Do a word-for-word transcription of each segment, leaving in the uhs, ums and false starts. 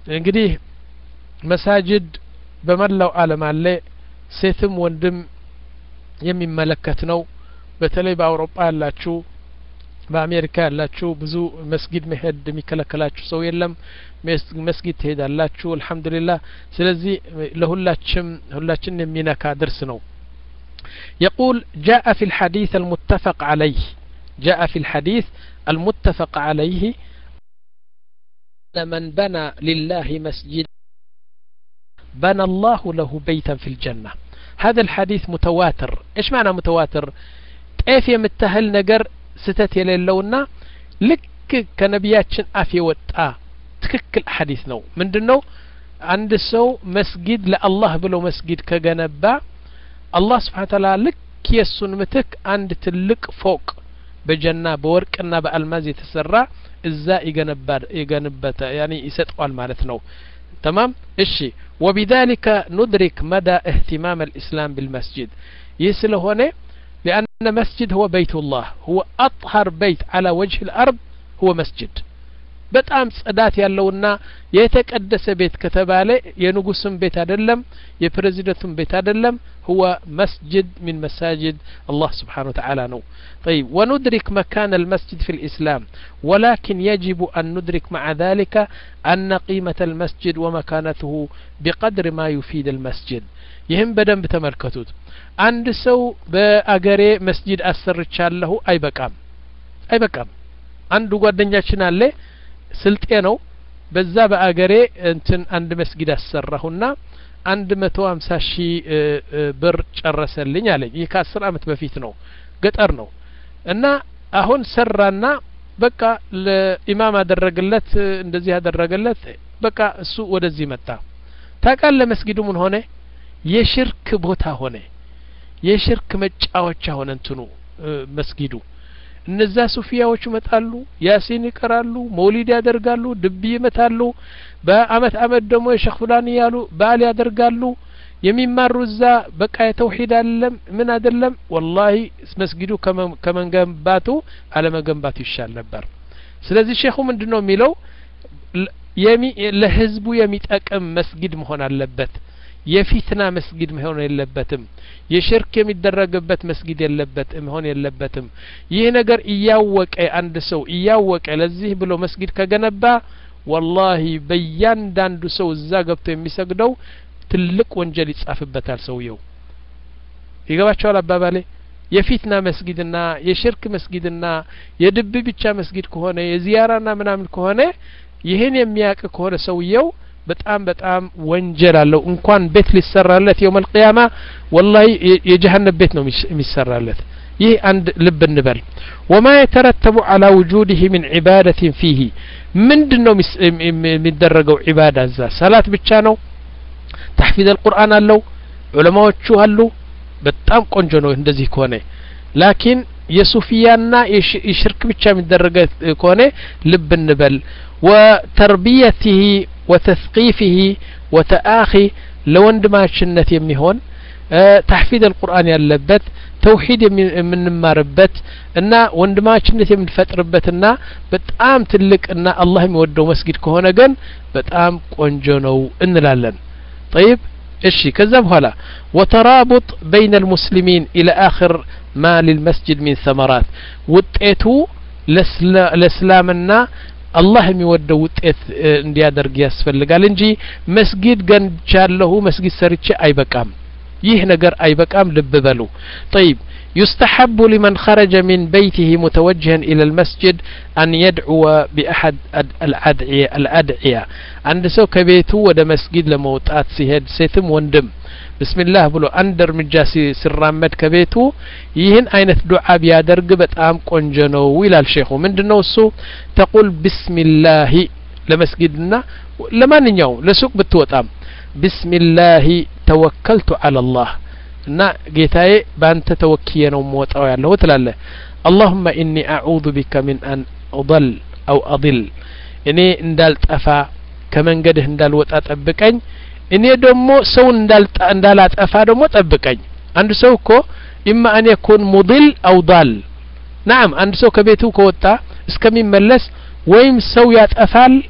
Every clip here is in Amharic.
እንግዲህ መሳጅድ በመላው ዓለም አለ ሴትም ወንድም የሚመለከት ነው በተለይ በአውሮፓ ያላችሁ በአሜሪካ ያላችሁ ብዙ መስጊድ መሄድ የሚከለከላችሁ ሰው የለም መስጊድ ትሄዳላችሁ አልহামዱሊላህ ስለዚህ ለሁላችንም ሁላችንም የሚነካ درس ነው يقول جاء في الحديث المتفق عليه جاء في الحديث المتفق عليه من بنى لله مسجد بنى الله له بيتا في الجنة هذا الحديث متواتر ايش معنى متواتر طيف يمتهل ነገር ስተት የሌለውና ልክ ከነቢያችን አፍ የወጣ ትክክል ሐዲስ ነው ምንድነው አንድ ሰው መስጊድ ለአላህ ብሎ መስጊድ ከገነባ አላህ Subhanahu Wa Ta'ala ልክ የሱን ምትክ አንድ ትልቅ ፎቅ በጀና በወርቅና በአልማዝ የተሰራ እዛ ይገነባል ይገነበተ يعني ይሰጣል ማለት ነው تمام እሺ وبذلك ندرك مدى اهتمام الإسلام بالمسجد يسلهونه لأن مسجد هو بيت الله هو أطهر بيت على وجه الأرض هو مسجد በጣም ጽዳት ያለውና የተቀደሰ ቤት ከተባለ የንጉስም ቤት አይደለም የፕሬዝዳንቱም ቤት አይደለም هو مسجد من مساجد الله سبحانه وتعالى ነው طيب وندرك مكان المسجد في الإسلام ولكن يجب أن ندرك مع ذلك أن قيمة المسجد ومكانته بقدر ما يفيد المسجد ይህም በደንብ ተመልከቱት አንድ ሰው በአገሬ መስጂድ አሰርቻለሁ አይበቃም አይበቃም አንዱ ጓደኛችን አለ ስልጤ ነው በዛ በአገሬ እንትን አንድ መስጊድ አሰራሁና አንድ መቶ ሃምሳ ሺህ ብር ጨረሰልኝ አለኝ ይህ ከአስር አመት በፊት ነው ገጠር ነው እና አሁን ሰራና በቃ ለኢማም አደረገለት እንደዚህ አደረገለት በቃ እሱ ወደዚህ መጣ ታቃለ መስጊዱ ምን ሆነ የሽርክ ቦታ ሆነ የሽርክ መጫወቻ ሆነ እንትኑ መስጊዱ እነዛ ሱፊያዎች መጣሉ ያሲን ይቀራሉ መውሊድ ያደርጋሉ ድብ ይመታሉ በአመት አመት ደግሞ የሼክ ፉላኒ ያሉ ባል ያደርጋሉ የሚማሩ እዛ በቃ የተውሂድ አይደለም ምን አይደለም والله መስጊዱ ከመንገንባቱ አለመገንባቱ ይሻል ነበር ስለዚህ ሼኹ ምንድነው የሚለው ለህዝቡ የሚጠቅም መስጊድ መሆን አለበት የፊትና መስጊድ መሆን የለበትም የሽርክ የሚደረግበት መስጊድ የለበትም መሆን የለበትም ይህ ነገር እያወቀ አንድ ሰው እያወቀ ለዚህ ብሎ መስጊድ ከገነባ والله በእያንዳንዱ ሰው እዛ ገብቶ የሚሰግደው ትልቅ ወንጀል ይጻፍበታል ሰውየው ይገባቸዋል አባባሌ የፊትና መስጊድና የሽርክ መስጊድና የድብ ብቻ መስጊድ ከሆነ የዚያራና ምናምን ከሆነ ይሄን የሚያውቅ ከሆነ ሰውየው በጣም በጣም ወንጀል አለው እንኳን ቤት ሊሰራለት يوم القيامه والله የጀሃነም ቤት ነው የሚሰራለት ይህ አንድ ልብ እንበል وما يترتب على وجوده من عباده فيه ምንድነው የሚደረገው ዒባዳ እዛ ሰላት ብቻ ነው تحفيظ القرآن አለው ዑለማዎቹ አሉ በጣም ቆንጆ ነው እንደዚህ ከሆነ ላኪን የሱፊያና የሽርክ ብቻ የሚደረግ ከሆነ ልብ እንበል وتربيته وتثقيفه وتآخي لوندماشنت يميهون أه تحفيظ القرآن ياللبت توحيد من ماربت إن وندماشنت يمنفتربتنا بتأم تلك إن الله يودو مسجد كهونا جن بتأم كونجونو إن لالن طيب إيشي كذب هلا وترابط بين المسلمين إلى آخر ما للمسجد من ثمرات وتأتو لسلامنا الله የሚወደው ውጤት እንዲያደርግ ያስፈልጋል እንጂ መስጊድ ገንቻለሁ መስጊድ ሰርቼ አይበቃም ይህ ነገር አይበቃም ልብ በሉ طيب يستحب لمن خرج من بيته متوجها إلى المسجد أن يدعو بأحد الأدعية الأدعية عند سو كبيته ودا مسجد لموتات سيهد سيتم وندم بسم الله بلو أندر مجاسي سرامد كبيتو يهن أينت دعاء بيادرق بتأم قنجنو ويلا الشيخ من دنوسو تقول بسم الله لمسجدنا لما ننيو لسوق بتوتام بسم الله توكلت على الله نا جيتاي بانت توكينا وموتاو يالله تلاله اللهم إني أعوذ بك من أن أضل أو أضل إني اندالت أفا كمن قده اندال وطات أبكين እኔ ደግሞ ሰው እንዳልጣ እንዳላጠፋ ደግሞ ጠብቀኝ አንድ ሰው እኮ ኢማ አን يكون مضل او ضال نعم አንድ ሰው ከቤቱ ከወጣ እስከሚመለስ ወይም ሰው ያጠፋል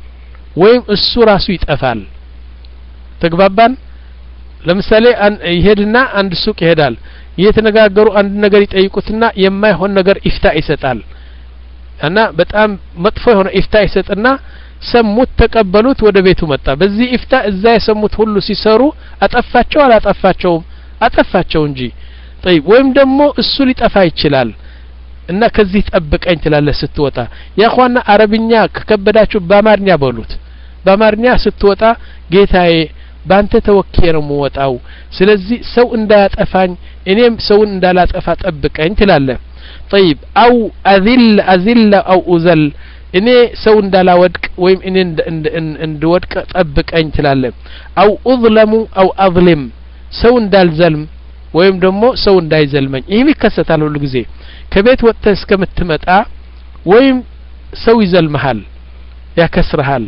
ወይም እሱ ራሱ ይጠፋል ተግባባን ለምሳሌ ይሄድና አንድ ሱቅ ይሄዳል እየተነጋገሩ አንድ ነገር ይጠይቁትና የማይሆን ነገር ኢፍታ ይሰጣል እና በጣም መጥፎ የሆነ ኢፍታ ይሰጥና ሰሙት ተቀበሉት ወደ ቤቱ መጣ በዚህ ኢፍታ እዛ የሰሙት ሁሉ ሲሰሩ አጠፋቸው አላጠፋቸውም አጠፋቸው እንጂ طيب ወይም ደግሞ እሱ ሊጠፋ ይችላል እና ከዚህ ጠብቀኝ ትላለህ ስትወጣ ያኳና አረብኛ ከከበዳችሁ በአማርኛ በሉት በአማርኛ ስትወጣ ጌታዬ ባንተ ተወክዬ ነው የምወጣው ስለዚህ ሰው እንዳያጠፋኝ እኔም ሰውን እንዳላጠፋ ጠብቀኝ ትላለህ طيب او اذل اذل او اذل እኔ ሰው እንዳላወድቅ ወይም እኔ እንድወድቅ ጠብቀኝ ትላለህ او اظلم او اظلم ሰው እንዳልዘልም ወይም ደግሞ ሰው እንዳይዘልመኝ ይሄ ይከሰታል ሁሉ ጊዜ ከቤት ወጥተህ እስከምትመጣ ወይም ሰው ይዘልምሃል ያከስርሃል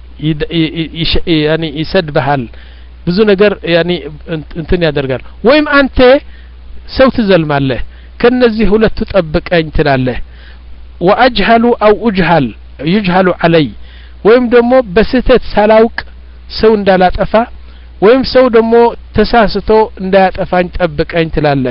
ያኒ ይሰድብሃል ብዙ ነገር ያኒ እንትን ያደርጋል ወይም አንተ ሰው ትዘልማለህ ከነዚህ ሁለቱ ጠብቀኝ ትላለህ واجهل او اجهل يجهل علي ወይም ደግሞ በስህተት ሳላውቅ ሰው እንዳላጠፋ ወይም ሰው ደግሞ ተሳስቶ እንዳያጠፋኝ ጠብቀኝ ትላለህ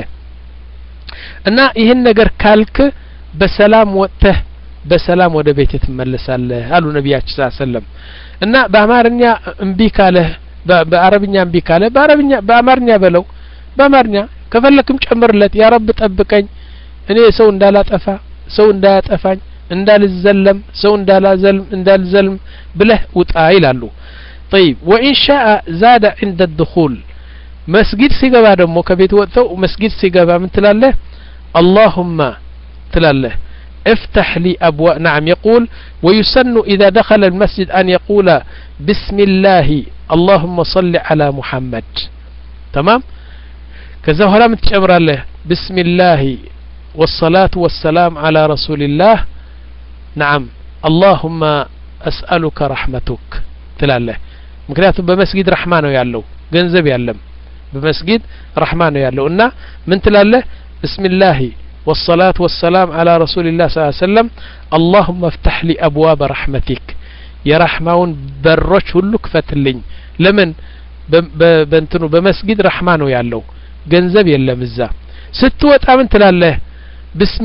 እና ይሄን ነገር ካልክ በሰላም ወጥተህ በሰላም ወደ ቤት ትመለሳለህ አሉ ነብያችን ሰለላሁ ዐለይሂ ወሰለም እና በአማርኛ እምቢ ካለ በአረብኛ እምቢ ካለ በአረብኛ በአማርኛ በለው በአማርኛ ከፈለክም ጨምርለት ያ ረብ ጠብቀኝ እኔ ሰው እንዳላጠፋ ሰው እንዳያጠፋኝ እንዳልዘለም ሰው እንዳላዘልም እንዳልዘልም ብለህ ውጣ ይላሉ طيب وان شاء زاد عند الدخول مسجد سيغبا دمو كبيت وقتو مسجد سيغبا من تلاله اللهم تلاله افتح لي ابواب نعم يقول ويسن اذا دخل المسجد ان يقول بسم الله اللهم صل على محمد تمام كذا هلا متجمر له بسم الله والصلاة والسلام على رسول الله نعم اللهم اسألك رحمتك تلاله ምክንያቱም በመስጊድ ረህማ ነው ያለው ገንዘብ ያለም በመስጊድ ረህማ ነው ያለው እና ምን ትላለህ بسم والصلاة والسلام على رسول الله صلى الله عليه وسلم اللهم افتح لي أبواب رحمتك يا رحمون بروش ሁሉ ክፈትልኝ ለምን በእንትኑ በመስጊድ ረህማ ነው ያለው ገንዘብ የለም እዛ ስትወጣ ምን ትላለህ بسم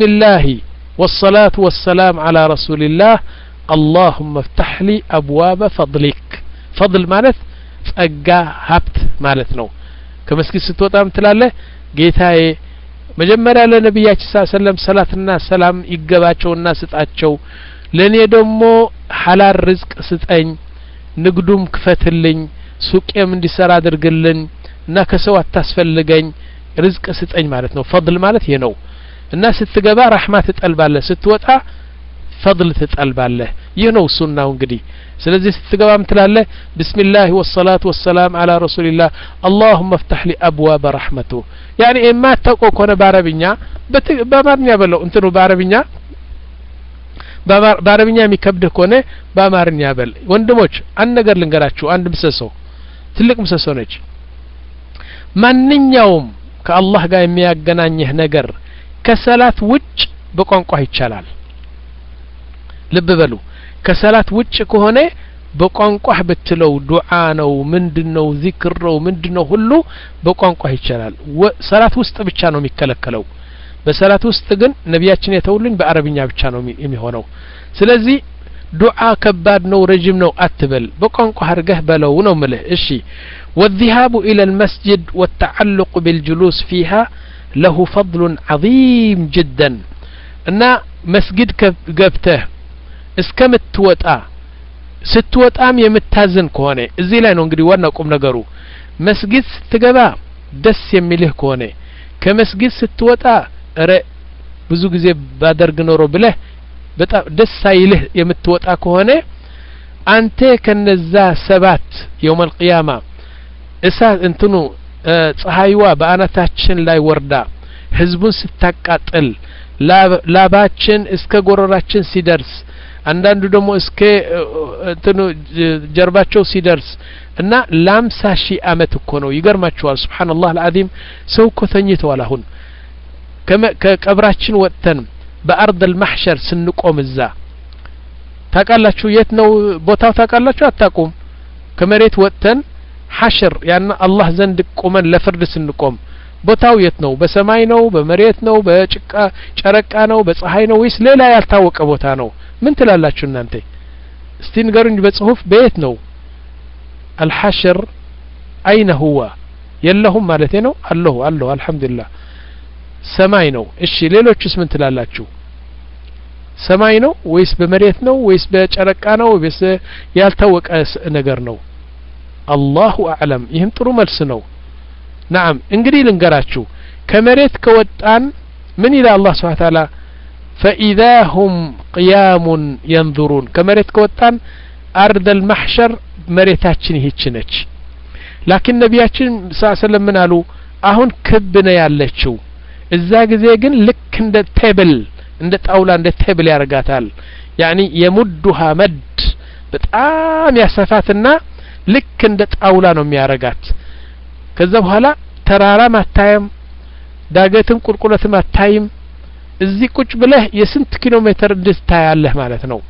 والصلاة والسلام على رسول الله اللهم افتح لي أبواب فضلك فضل ማለት ጸጋ ሀብት ማለት ነው ከመስጊድ ስትወጣ ምን ትላለህ ጌታዬ መጀመሪያ ለነብያችን ሰለላሁ ዐለይሂ ወሰለም ሰላትና ሰላም ይገባቸውና ስጣቸው ለኔ ደግሞ ሐላል ርዝቅ ስጠኝ ንግዱም ክፈትልኝ ሱቄም እንዲሰራ አድርግልኝ እና ከሰው አታስፈልገኝ ርዝቅ ስጠኝ ማለት ነው ፈضል ማለት ይሄ ነው እና ስትገባ ረህማ ትጠልባለህ ስትወጣ فضل تطلبالله ينو سنة እንግዲህ ስለዚህ ስትገባ ምትላለህ بسم الله والصلاة والسلام على رسول الله اللهم افتح لي ابواب رحمته يعني ما تقو كونه بعربኛ በአማርኛ በለው እንትኑ بعربኛ بعربኛ የሚከብድ ከሆነ በአማርኛ በል ወንድሞች አንድ ነገር ልንገራችሁ አንድ ምሰሶ ትልቅ ምሰሶ ነች ማንኛውም ከአላህ ጋር የሚያገናኝህ ነገር ከሰላት ውጭ በቋንቋ ይቻላል ልብ በሉ ከሰላት ውጭ ከሆነ በቋንቋህ በትለው ዱዓ ነው ምንድነው ዚክር ነው ምንድነው ሁሉ በቋንቋ ይቻላል ሰላት ውስጥ ብቻ ነው የሚከለከለው በሰላት ውስጥ ግን ነብያችን የተውልን በአረብኛ ብቻ ነው የሚሆነው ስለዚህ ዱዓ ከባድ ነው ረጅም ነው አትበል በቋንቋ አርገህ በለው ነው ማለት እሺ والذهاب الى المسجد والتعلق بالجلوس فيها له فضل عظيم جدا እና መስጊድ ገብተህ እስከምትወጣ ስትወጣም የምታዝን ከሆነ እዚህ ላይ ነው እንግዲህ ዋናው ቁም ነገሩ መስጊድ ስትገባ ደስ የሚልህ ከሆነ ከመስጊድ ስትወጣ ረ ብዙ ጊዜ ባደርግ ኖሮ ብለህ በጣም ደስ አይልህ የምትወጣ ከሆነ አንተ ከነዛ ሰባት يوم القيامة እሳ እንትኑ ፀሐይዋ በአናታችን ላይ ወርዳ ህዝቡን ስታቃጥል ላባችን እስከ ጎረራችን ሲደርስ አንዳንዱ ደግሞ እስከ እንትኑ ጀርባቸው ሲደርስ እና ለአምሳ ሺህ አመት እኮ ነው ይገርማችኋል ሱብሃንአላህ العظيم ሰው እኮ ተኝተዋል አሁን ከቀብራችን ወጥተን በአርድ المحشر ስንቆም እዛ ታቃላችሁ የት ነው ቦታው ታቃላችሁ አታቁም ከመሬት ወጥተን ሐሽር ያና አላህ ዘንድ ቆመን ለፍርድ ስንቆም ቦታው የት ነው በሰማይ ነው በመሬት ነው በጭቃ ጨረቃ ነው በፀሐይ ነው ወይስ ሌላ ያልታወቀ ቦታ ነው ምን ትላላችሁ እናንተ እስቲ ንገሩኝ በጽሁፍ በየት ነው الحشر اين هو የለሁም ማለት ነው አለሁ አለሁ አልহামዱሊላህ ሰማይ ነው እሺ ሌሎችስ ምን ትላላችሁ ሰማይ ነው ወይስ በመሬት ነው ወይስ በጨረቃ ነው ወይስ ያልታወቀ ነገር ነው አላሁ አዕለም ይህም ጥሩ መልስ ነው نعم እንግዲህ ልንገራችሁ ከመሬት ከወጣን ምን ይላል አላህ Subhanahu Wa Ta'ala فإذا هم قيام ينظرون ከመሬት ከወጣን أرض المحشر መሬታችን ይህች ነች ላኪን ነቢያችን ሰለላሁ ዐለይሂ ወሰለም ምን አሉ አሁን ክብ ነው ያለችው እዛ ጊዜ ግን ልክ እንደ ቴብል እንደ ጣውላ እንደ ቴብል ያረጋታል ያኒ የሙዱሃ መድ በጣም ያሰፋትና ልክ እንደ ጣውላ ነው የሚያረጋት ከዛ በኋላ ተራራ ማታየም ዳገትም ቁልቁለትም አታይም እዚህ ቁጭ ብለህ የስንት ኪሎ ሜትር እንድታያለህ ማለት ነው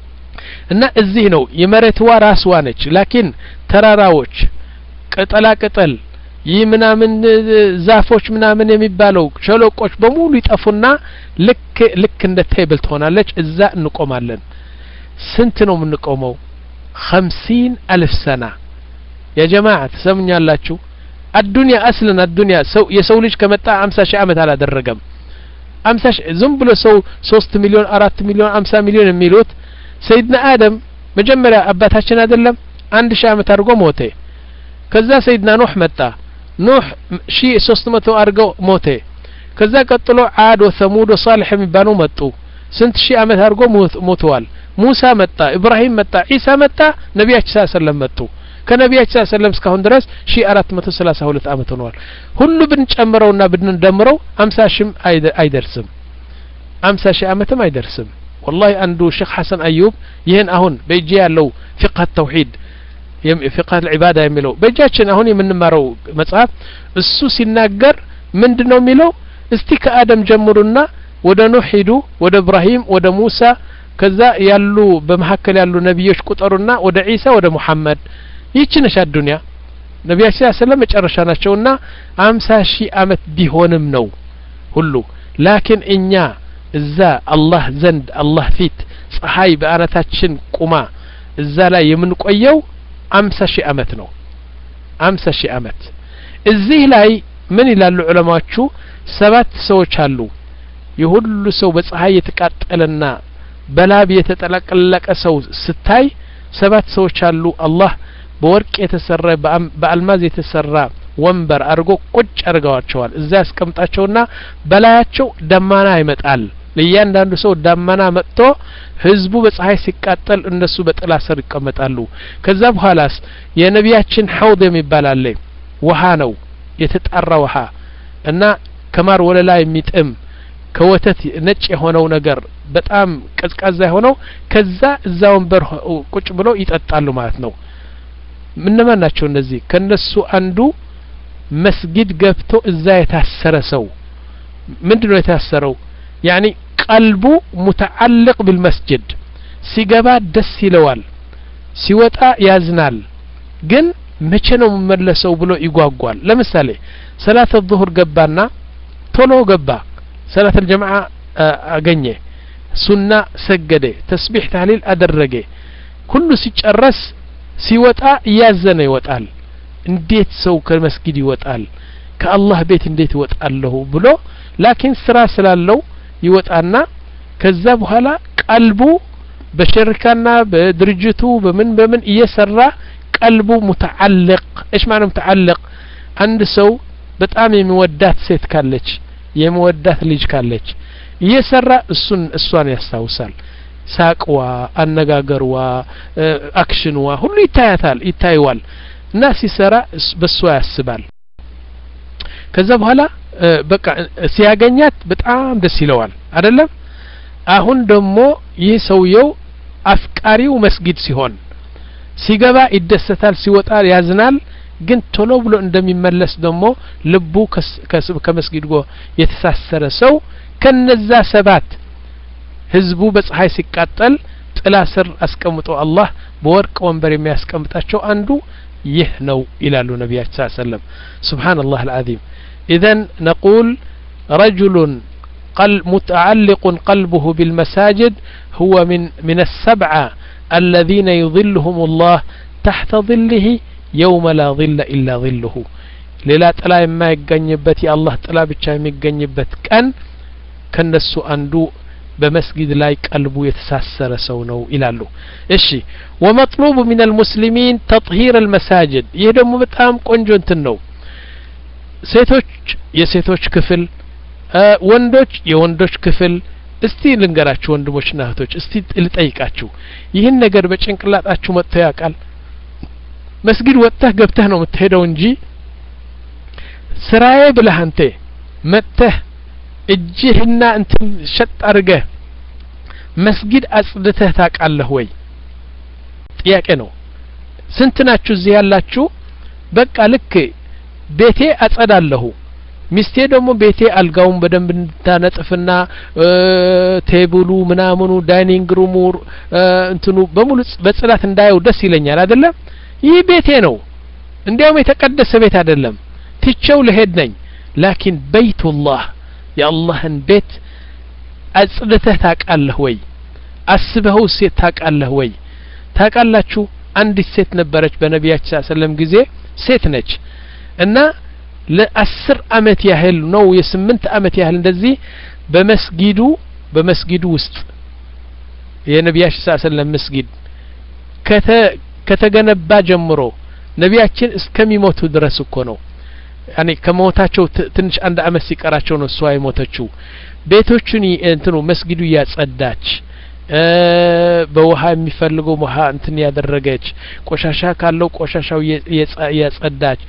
እና እዚህ ነው የመሬትዋ ራስዋ ነች ላኪን ተራራዎች ቅጠላ ቅጠል ይምናምን ዛፎች ምናምን የሚባለው ሸለቆች በሙሉ ይጠፉና ልክ ልክ እንደ ቴብል ትሆናለች እዛ እንቆማለን ስንት ነው የምንቆመው خمسين ألف سنة يا جماعة تسمعونيالاችሁ الدنيا اصلا الدنيا سو የሰው ልጅ ከመጣ خمسين ሺህ አመት አላደረገም خمسين ሺህ ዝም ብሎ ሰው ሶስት ሚሊዮን አራት ሚሊዮን خمسين ሚሊዮን የሚሉት ሰይድና አደም መጀመሪያ አባታችን አይደለም አንድ ሺህ አመት አድርጎ ሞተ ከዛ ሰይድና ኑህ መጣ ኑህ ሺህ ሶስት መቶ አድርጎ ሞተ ከዛ ቀጥሎ ዓድ ወሰሙድ ወሷሊህ የሚባሉ መጡ ስንት ሺህ አመት አድርጎ ሞተዋል ሙሳ መጣ ኢብራሂም መጣ ኢሳ መጣ ነብያችን ሰለላሁ ዐለይሂ ወሰለም መጡ ከነብያችን ሰለላሁ ዐለይሂ ወሰለም እስካሁን ድረስ ሺህ አራት መቶ ሰላሳ ሁለት አመት ሆኗል ሁሉ ብንጨምረውና ብንደምረው خمسين ሺህ አይደርስም خمسين ሺህ አመትም አይደርስም والله አንዱ ሼክ ሐሰን አዩብ ይሄን አሁን በእጄ ያለው ፍቅህ ተውሂድ ፍቅህ العباده የሚለው በእጃችን አሁን የምንማረው መጽሐፍ እሱ ሲናገር ምንድነው የሚለው እስቲ ከአደም ጀምሩና ወደ ኑህ ሂዱ ወደ ኢብራሂም ወደ ሙሳ ከዛ ያሉ በመሐከል ያሉ ነብዮች ቁጥሩና ወደ ኢሳ ወደ መሐመድ ይህች ነች ዱንያ ነብያችን ሰለላሁ ዐለይሂ ወሰለም መጨረሻ ናቸውና خمسين ሺህ አመት ቢሆንም ነው ሁሉ ላኪን እኛ እዛ አላህ ዘንድ አላህ ፊት ፀሐይ በአናታችን ቁማ እዛ ላይ የምንቆየው خمسين ሺህ አመት ነው خمسين ሺህ አመት እዚህ ላይ ምን ይላሉ ዑለማዎቹ ሰባት ሰዎች አሉ የሁሉ ሰው በፀሐይ የተቃጠለና በላብ የተጠለቀለቀ ሰው ስታይ ሰባት ሰዎች አሉ አላህ በወርቅ የተሰራ በአልማዝ የተሰራ ወንበር አርጎ ቁጭ አርጋዋቸዋል እዛ ያስቀምጣቸውና በላያቸው ደማና ይመጣል ለያንዳንዱ ሰው ደማና መጥቶ ህዝቡ በፀሐይ ሲቃጠል እነሱ በጥላ ስር ይቀመጣሉ ከዛ በኋላስ የነቢያችን ሐውድ የሚባል አለ ውሃ ነው የተጣራ ውሃ እና ከማር ወለላ የሚጥም ከወተት ነጭ የሆነው ነገር በጣም ቀዝቃዛ የሆነው ከዛ እዛ ወንበር ቁጭ ብሎ ይጠጣሉ ማለት ነው ምንማን ናቸው እነዚህ ከነሱ አንዱ መስጊድ ገብቶ እዛ የታሰረ ሰው ምንድነው የታሰረው ያኒ ቀልቡ متعلق بالمسجد ሲገባ ደስ ይለዋል ሲወጣ ያዝናል ግን መቼ ነው መመለሰው ብሎ ይጓጓል ለምሳሌ ሰላት الظهر ገባና ቶሎ ገባ ሰላት الجماعه አገኘ ሱና ሰገደ ተስቢህ ተህሊል አደረገ ሁሉ ሲጨርስ ሲወጣ ያዘነ ይወጣል እንዴት ሰው ከመስጊድ ይወጣል ከአላህ ቤት እንዴት ይወጣለሁ ብሎ ላኪን ስራ ስላለው ይወጣና ከዛ በኋላ ቀልቡ በሽርካና በድርጅቱ በምን በምን እየሰራ ቀልቡ متعلق ايش معنى متعلق አንድ ሰው በጣም የሚወዳት ሴት ካለች የሚወዳት ልጅ ካለች እየሰራ እሱን እሷን ያስታውሳል ሳቅዋ አነጋገርዋ አክሽንዋ ሁሉ ይታያታል ይታይዋል እና ሲሰራ በሷ ያስባል ከዛ በኋላ በቃ ሲያገኛት በጣም ደስ ይለዋል አይደለም አሁን ደግሞ ይህ ሰውየው አፍቃሪው መስጊድ ሲሆን ሲገባ ይደሰታል ሲወጣ ያዝናል ግን ቶሎ ብሎ እንደሚመለስ ደግሞ ልቡ ከመስጊድ ጎ የተሳሰረ ሰው ከነዛ ሰባት ህዝቡ በፀሐይ ሲቃጠል ጥላ ስር አስቀምጦ አላህ በወርቅ ወንበር የሚያስቀምጣቸው አንዱ ይህ ነው ይላሉ ነብያችን ሰለላሁ ዐለይሂ ወሰለም ሱብሃንአላህ العظيم اذا نقول رجل قلب متعلق قلبه بالمساجد هو من من السبعة الذين يظلهم الله تحت ظله يوم لا ظل إلا ظله ሌላ ጥላ የማይገኝበት የአላህ ጥላ ብቻ የሚገኝበት ቀን ከነሱ አንዱ በመስጊድ ላይ ቀልቡ የተሳሰረ ሰው ነው ይላሉ እሺ ومطلوب من المسلمين تطهير المساجد ይሄ ደግሞ በጣም ቆንጆ እንትን ነው ሴቶች የሴቶች ክፍል ወንዶች የወንዶች ክፍል እስቲ ልንገራችሁ ወንድሞችና እህቶች እስቲ ልጠይቃችሁ ይህን ነገር በጭንቅላታችሁ መጥቶ ያውቃል መስጊድ ወጥተህ ገብተህ ነው የምትሄደው እንጂ ስራዬ ብለህ አንተ መጥተህ እጅህና እንትን ሸጥ አድርገህ መስጊድ አጽድተህ ታውቃለህ ወይ ጥያቄ ነው ስንት ናችሁ እዚህ ያላችሁ በቃ ልክ ቤቴ አጸዳለሁ ሚስቴ ደግሞ ቤቴ አልጋውን በደንብ እንድታነጥፍና ቴብሉ ምናምኑ ዳይኒንግ ሩሙ እንትኑ በሙሉ በጽዳት እንዳየው ደስ ይለኛል አይደለ ይህ ቤቴ ነው እንዲያውም የተቀደሰ ቤት አይደለም ትቼው ለሄድ ነኝ ላኪን በይቱላህ የአላህን ቤት አጽድተህ ታውቃለህ ወይ አስበኸው ሴት ታውቃለህ ወይ ታውቃላችሁ አንዲት ሴት ነበረች በነቢያችን ሰለላሁ ዐለይሂ ወሰለም ጊዜ ሴት ነች እና ለአስር አመት ያህል ነው የስምንት አመት ያህል እንደዚህ በመስጊዱ በመስጊዱ ውስጥ የነቢያችን ሰለላሁ ዐለይሂ ወሰለም መስጊድ ከተ ከተገነባ ጀምሮ ነቢያችን እስከሚሞቱ ድረስ እኮ ነው ያኔ ከሞታቸው ትንሽ አንድ አመት ሲቀራቸው ነው እሷ የሞተችው ቤቶቹን እንትኑ መስጊዱ ያጸዳች በውሃ የሚፈልገው ውሃ እንትን ያደረገች ቆሻሻ ካለው ቆሻሻው ያጸዳች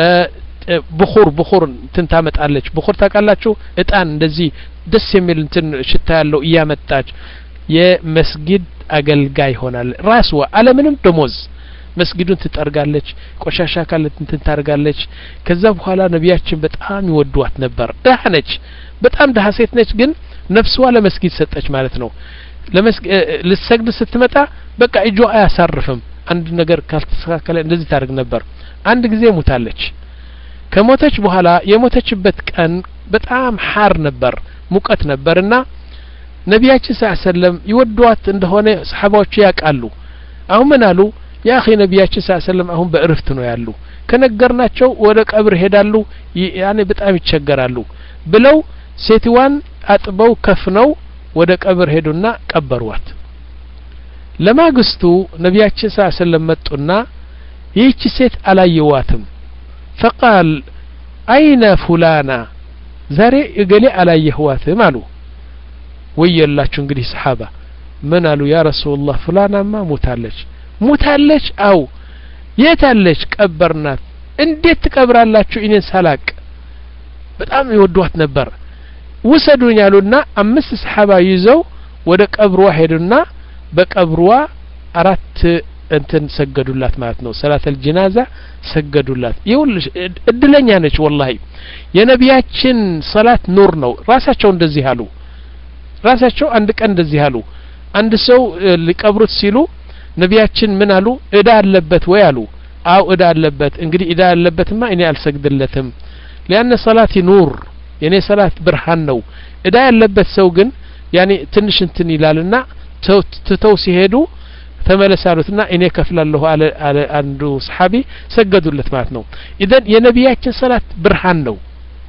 بخور بخور እንትን ታመጣለች بخور ታውቃላችሁ እጣን እንደዚህ ደስ የሚል እንትን ሽታ ያለው እያመጣች የመስጊድ አገልጋይ ሆናል ራስዋ አለምንም ደሞዝ መስጊዱን ትጠርጋለች ቆሻሻ ካለ እንትን ታርጋለች ከዛ በኋላ ነቢያችን በጣም ይወዷት ነበር ደሃ ነች በጣም ደሃ ሴት ነች ግን ነፍስዋ ለመስጊድ ሰጠች ማለት ነው ለመስጊድ ለሰግድ ስትመጣ በቃ እጇ አያሳርፍም አንድ ነገር ካልተስተካከለ እንደዚህ ታርግ ነበር አንድ ጊዜ ሞታለች ከሞተች በኋላ የሞተችበት ቀን በጣም ሐር ነበር ሙቀት ነበርና ነቢያችን ሰለላሁ ዐለይሂ ወሰለም ይወዷት እንደሆነ ሰሃባዎቹ ያውቃሉ አሁን ምን አሉ ያ اخي ነቢያችን ሰለላሁ ዐለይሂ ወሰለም አሁን በእርፍት ነው ያሉ ከነገርናቸው ወደ ቀብር ሄዳሉ ያኔ በጣም ይቸገራሉ ብለው ሴትዋን አጥበው ከፍነው ወደ ቀብር ሄዱና ቀበሯት ለማግስቱ ነቢያችን ሰለላሁ ዐለይሂ ወሰለም መጡና ይህች ሴት አላየዋትም فقال أين فلانا زاري اقلي على يهواتهم قالوا ويلاችሁ እንግዲህ ሰሃባ ምን አሉ ያ ረሱላህ ፍላናማ ሞታለች ሞታለች አው የታለች ቀበርናት እንዴት ትቀብራላችሁ እኔን ሳላቅ በጣም ይወዷት ነበር ወሰዱኝ አሉና አምስት ሰሃባ ይዘው ወደ ቀብሯ ሄዱና በቀብሯ አራት እንትን ሰገዱላት ማለት ነው ሰላተል ጀናዛ ሰገዱላት ይውልሽ እድለኛ ነች ወላሂ የነቢያችን ሰላት ኑር ነው ራሳቸው እንደዚህ አሉ ራሳቸው አንድ ቀን እንደዚህ አሉ አንድ ሰው ሊቀብሩት ሲሉ ነቢያችን ምን አሉ እዳ አለበት ወይ አሉ አው እዳ አለበት እንግዲህ እዳ አለበትማ እኔ አልሰግድለትም ለአንነ ሰላቲ ኑር የኔ ሰላት ብርሃን ነው እዳ ያለበት ሰው ግን ያኔ ትንሽ እንትን ይላልና ተተው ሲሄዱ ተመለሳሉትና እኔ ከፍላለሁ አለ አለ አንዱ ሰሃቢ ሰገዱለት ማለት ነው ኢደን የነቢያችን ሰላት ብርሃን ነው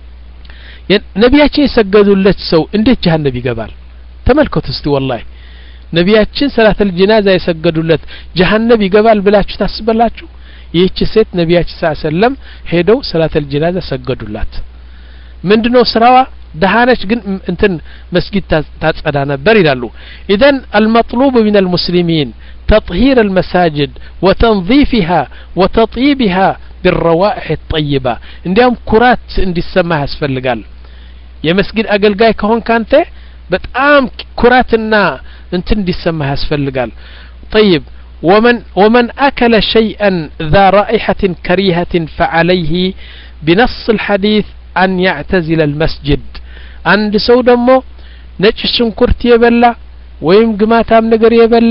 ነቢያችን የሰገዱለት ሰው እንዴት ጀሃነም ይገባል ተመልከቱ እስቲ ወላሂ ነቢያችን ሰላተል ጀናዛ የሰገዱለት ጀሃነም ይገባል ብላችሁ ታስባላችሁ ይህች ሴት ነቢያችን ሰለላሁ ዐለይሂ ወሰለም ሄደው ሰላተል ጀናዛ ሰገዱላት ምንድነው ስራዋ دهانش جن انتن مسجد تاتصدا نبر يلالو اذن المطلوب من المسلمين تطهير المساجد وتنظيفها وتطيبها بالروائح الطيبة عندهم كرات عند السماء اسفلقال يا مسجد اقلقاي كهون كانته بتقام كراتنا انتن دي السماء اسفلقال طيب ومن ومن اكل شيئا ذا رائحة كريهة فعليه بنص الحديث أن يعتزل المسجد عند سو دمو نج شنكرت يبلا ويم جماتام نجر يبلا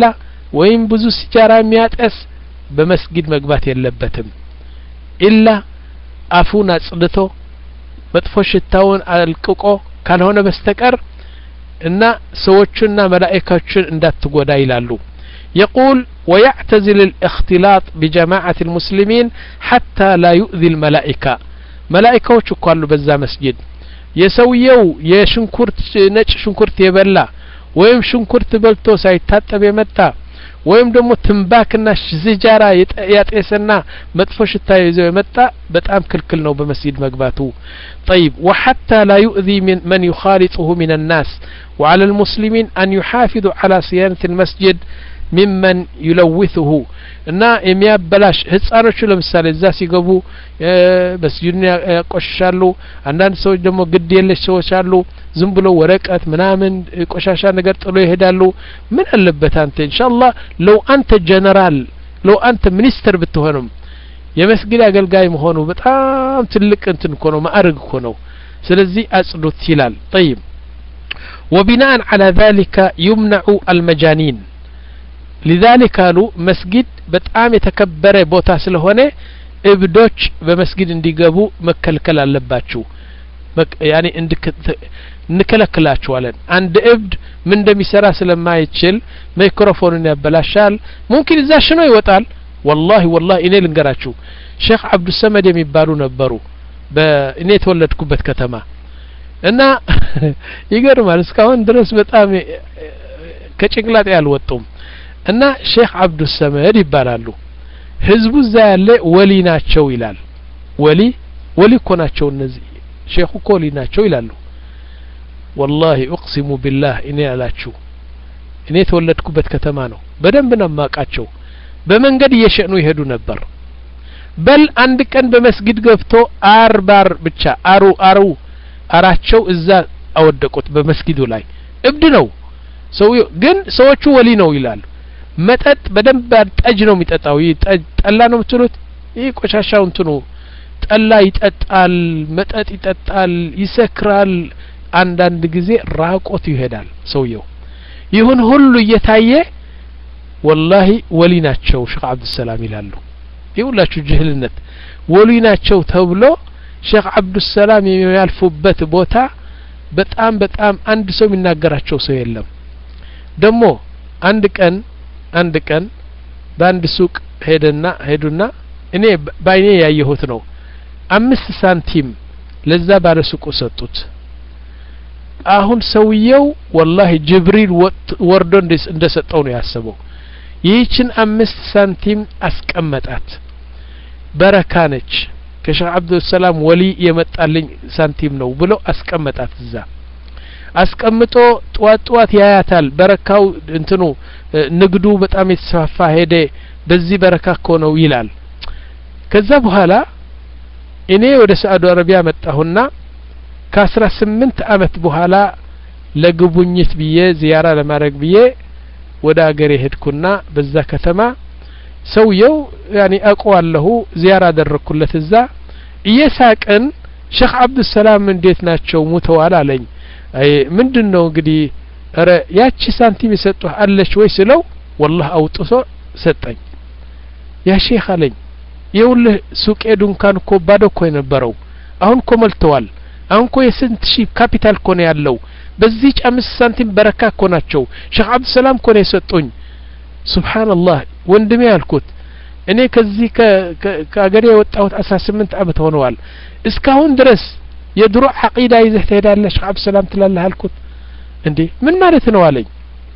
ወይም ብዙ ሲጃራ የሚያጠስ በመስጊድ መግባት የለበትም ኢላ አፉን አጽድቶ መጥፎ ሽታውን አልቅቆ ካልሆነ በስተቀር እና ሰዎችና መላእክቶችን እንዳትጎዳ ይላሉ يقول ويعتزل الاختلاط بجماعة المسلمين حتى لا يؤذي الملائكة ملائكة كلوا بዛ መስጊድ የሰውየው የሽንኩርት ነጭ ሽንኩርት የበላ ወይም ሽንኩርት በልቶ ሳይታጠብ የመጣ ወይም ደግሞ ትንባክና ሲጃራ ያጤሰና መጥፎ ሽታ ይዞ የመጣ በጣም ክልክል ነው በመስጊድ መግባቱ طيب وحتى لا يؤذي من, من يخالطه من الناس وعلى المسلمين أن يحافظوا على صيانة المسجد ممن يلوثه እና የሚያበላሽ ህፃኖቹ ለምሳሌ እዛ ሲገቡ መስጊድን ያቆሻሉ አንዳንድ ሰዎች ደግሞ ግድ የለሽ ሰዎች አሉ ዝም ብሎ ወረቀት ምናምን ቆሻሻ ነገር ጥሎ ይሄዳሉ ምን አለበት አንተ ኢንሻአላህ ለው አንተ ጀነራል ለው አንተ ሚኒስተር ብትሆንም የመስጊድ አገልጋይ መሆኑ በጣም ትልቅ እንትን እኮ ነው ማዕረግ እኮ ነው ስለዚህ አጽዱት ይላል طيب وبناء على ذلك يمنع المجانين لذلك قالوا مسجد በጣም የተከበረ ቦታ ስለሆነ እብዶች በመስጊድ እንዲገቡ መከልከል አለባቸው ያኒ እንከለክላቸዋለን አንድ እብድ ምን እንደሚሰራ ስለማይችል ማይክሮፎኑን ያበላሻል ሙምኪን እዛ ሽኖ ይወጣል والله والله እኔ ልንገራችሁ ሼክ አብዱ ሰመድ የሚባሉ ነበሩ በእኔ ተወለድኩበት ከተማ እና ይገርማል እስካሁን ድረስ በጣም ከጭንቅላቴ ያልወጡም እና ሼክ አብዱ ሰመድ ይባላሉ ህዝቡ እዛ ያለ ወሊ ናቸው ይላል ወሊ ወሊ እኮ ናቸው እነዚህ ሼኹ እኮ ወሊ ናቸው ይላሉ والله اقسم بالله እኔ አላችሁ እኔ ተወለድኩበት ከተማ ነው በደንብ ነው ማቃቸው በመንገድ እየሸኑ ይሄዱ ነበር በል አንድ ቀን በመስጊድ ገብቶ አርባር ብቻ አሩ አሩ አራቸው እዛ አወደቁት በመስጊዱ ላይ እብድ ነው ሰው ግን ሰዎቹ ወሊ ነው ይላሉ መጠጥ በደንብ ጠጅ ነው የሚጠጣው ጠላ ነው የምትሉት ይሄ ቆሻሻው እንትኑ ጠላ ይጠጣል መጠጥ ይጠጣል ይሰክራል አንዳንድ ጊዜ ራቆት ይሄዳል ሰውየው ይሁን ሁሉ እየታየ والله ወሊ ናቸው ሼክ አብዱ ሰላም ይላሉ ይውላችሁ ጅህልነት ወሊ ናቸው ተብሎ ሼክ አብዱ ሰላም የሚያልፉበት ቦታ በጣም በጣም አንድ ሰው የሚናገራቸው ሰው የለም ደሞ አንድ ቀን አንድ ቀን በአንድ ሱቅ ሄደና ሄዱና እኔ ባይኔ ያየሁት ነው አምስት ሳንቲም ለዛ ባለ ሱቁ ሰጡት አሁን ሰውየው والله ጅብሪል ወርዶ እንደሰጠው ነው ያሰበው ይህችን አምስት ሳንቲም አስቀመጣት በረካ ነች ከሼክ አብዱ ሰላም ወሊ የመጣልኝ ሳንቲም ነው ብሎ አስቀመጣት እዛ አስቀምጦ ጧት ጧት ያያታል በረካው እንትኑ ንግዱ በጣም የተስፋፋ ሄደ በዚህ በረካ እኮ ነው ይላል ከዛ በኋላ እኔ ወደ ሳዑዲ አረቢያ መጣሁና ከ18 አመት በኋላ ለግቡኝት ብዬ ዚያራ ለማድረግ ብዬ ወደ አገሬ ሄድኩና በዛ ከተማ ሰውየው ያኒ አቋለሁ ዚያራ አደረኩለት እዛ እየሳቀን ሼክ አብዱ ሰላም እንዴት ናቸው ሙተዋል አለኝ አይ ምንድነው እንግዲህ አረ ያቺ ሳንቲም ይሰጡህ አለች ወይ ስለው والله አውጥቶ ሰጠኝ ያ ሼክ አለኝ ይውልህ ሱቅ ዱንካን እኮ ባዶ እኮ የነበረው አሁን እኮ መልተዋል አሁን እኮ የስንት ሺህ ካፒታል እኮ ነው ያለው በዚህ አምስት ሳንቲም በረካ እኮ ናቸው ሼክ አብዱ ሰላም እኮ ነው የሰጡኝ ሱብሃንአላህ ወንድሜ ያልኩት እኔ ከዚህ ከአገሬ የወጣሁት አስራ ስምንት አመት ሆነዋል እስካሁን ድረስ የድሮ አቂዳ ይዘህ ትሄዳለህ ሼክ አብዱ ሰላም ትላለህ አልኩት እንዴ ምን ማለት ነው አለኝ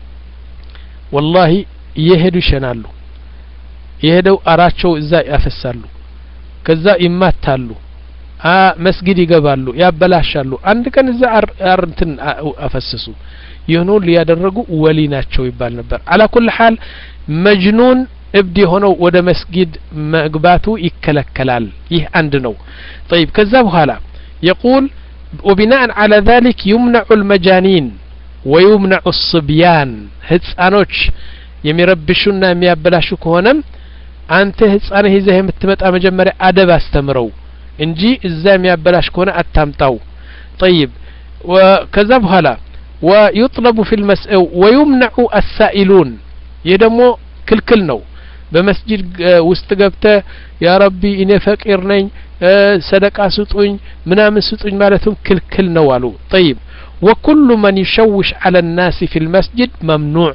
والله ይሄዱ ይሸናሉ ይሄደው አራቸው እዛ ያፈሳሉ ከዛ ይማታሉ አ መስጊድ ይገባሉ ያበላሻሉ አንድ ቀን እዛ አርንትን አፈሰሱ ይሁኑ ሊያደረጉ ወሊ ናቸው ይባል ነበር على كل حال مجنون እብድ ሆነው ወደ መስጊድ መግባቱ ይከለከላል ይህ አንድ ነው طيب ከዛ በኋላ يقول وبناء على ذلك يمنع المجانين ويمنع الصبيان ህፃኖች የሚረብሹና የሚያበላሹ ከሆነም አንተ ህፃን ይዘህ የምትመጣ መጀመሪያ አደብ አስተምረው እንጂ እዛ የሚያበላሽ ከሆነ አታምጣው طيب وكذا በኋላ ويطلب في المسألة ويمنع السائلون يدمو كلكل نو بمسجد ውስጥ ገብተ ያ ረቢ እኔ ፈቂር ነኝ ሰደቃ ስጡኝ ምናምን ስጡኝ ማለቱም ክልክል ነው አሉ طيب وكل من يشوش على الناس في المسجد ممنوع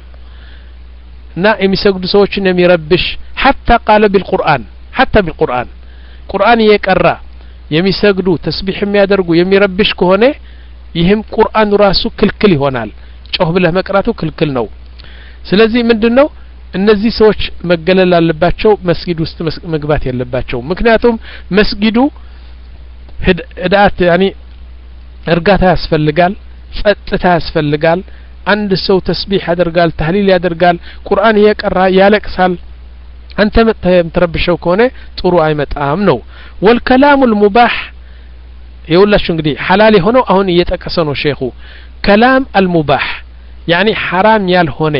نا የሚሰግዱ ሰዎችን የሚረብሽ حتى قال بالقرآن حتى بالقرآن ቁርአን የቀራ የሚሰግዱ ተስቢህ የሚያደርጉ የሚረብሽ ከሆነ ይህም ቁርአን ራሱ ክልክል ይሆናል ጮህ ብለህ መቅራቱ ክልክል ነው ስለዚህ ምንድነው እነዚህ ሰዎች መገለል አለባቸው መስጊድ ውስጥ መግባት ያለባቸው ምክንያቱም መስጊዱ ህዳት ያኒ እርጋታ ያስፈልጋል ጸጥታ ያስፈልጋል አንድ ሰው ተስቢህ ያደርጋል ተህሊል ያደርጋል ቁርአን እየቀራ ያለቅሳል አንተ ምትረብሸው ከሆነ ጥሩ አይመጣም ነው والكلام المباح يقولش እንግዲህ ሐላል የሆነው አሁን እየተቀሰ ነው ሼኹ كلام المباح يعني حرام ያልሆነ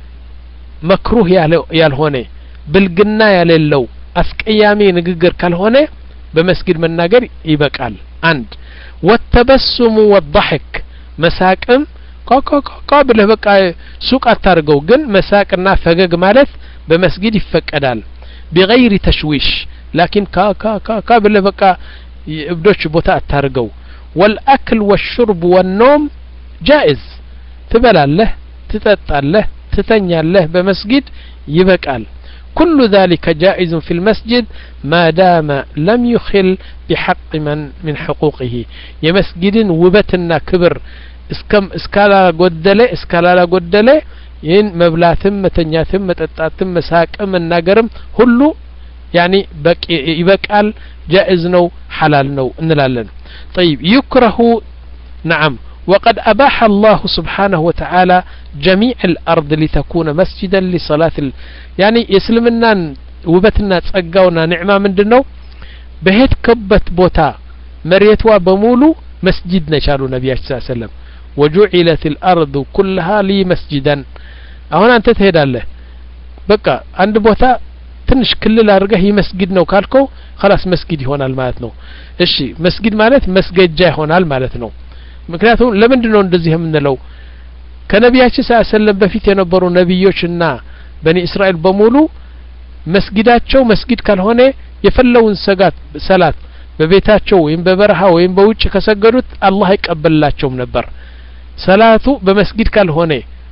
مكروه ያልሆነ ብልግና ያለለው አስቀያሚ ንግግር ካልሆነ በመስጊድ መናገር ይበቃል አንድ والتبسم والضحك مساقم قابله በቃ ሱቅ አታርገው ግን መሳቅና ፈገግ ማለት በመስጊድ ይፈቀዳል بغير تشويش لكن كا كا كا قابله በቃ እብዶች ቦታ አታርገው والأكل والشرب والنوم جائز ትበላለህ ትጠጣለህ تتنياله بمسجد يبقال كل ذلك جائز في المسجد ما دام لم يخل بحق من من حقوقه يمسجد وبتنا كبر اسكم اسكالا قدله اسكالا قدله ين مبلاتم متنياتم متطاتم مساقم الناغرم كله يعني بق يبقال جائز نو حلال نو انلالن طيب يكره نعم وقد أباح الله سبحانه وتعالى جميع الأرض لتكون مسجدا لصلاة ال... يعني يسلمنا وبتنا تصقاونا نعمة من دنو بهيت كبت بوتا مريتوا بمولو مسجد نشالو نبي صلى الله عليه وسلم وجعلت الأرض كلها لي مسجدا هنا أنت تهيد الله بقى عند بوتا تنش كل الأرجح هي مسجد نو كالكو خلاص مسجد هنا المالت نو الشيء مسجد مالت مسجد جاي هنا المالت نو ምክንያቱም ለምንድነው እንደዚህ የምንለው ከነቢያችን ሰለላሁ በፊት የነበሩ ነብዮችና በኒ እስራኤል በሙሉ መስጊዳቸው መስጊድ ካልሆነ የፈለውን ሰጋት ሰላት በቤታቸው ወይም በበረሃ ወይም በውጭ ከሰገዱት አላህ አይቀበልላቸውም ነበር ሰላቱ በመስጊድ ካልሆነ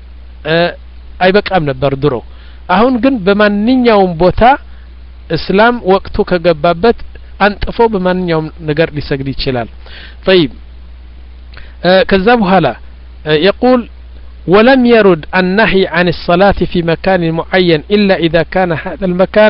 አይበቃም ነበር ድሮ አሁን ግን በማንኛውም ቦታ እስላም ወቅቱ ከገባበት አንጥፎ በማንኛውም ነገር ሊሰግድ ይችላል طيب كذب هلا يقول ولم يرد النهي عن الصلاة في مكان معين إلا إذا كان هذا المكان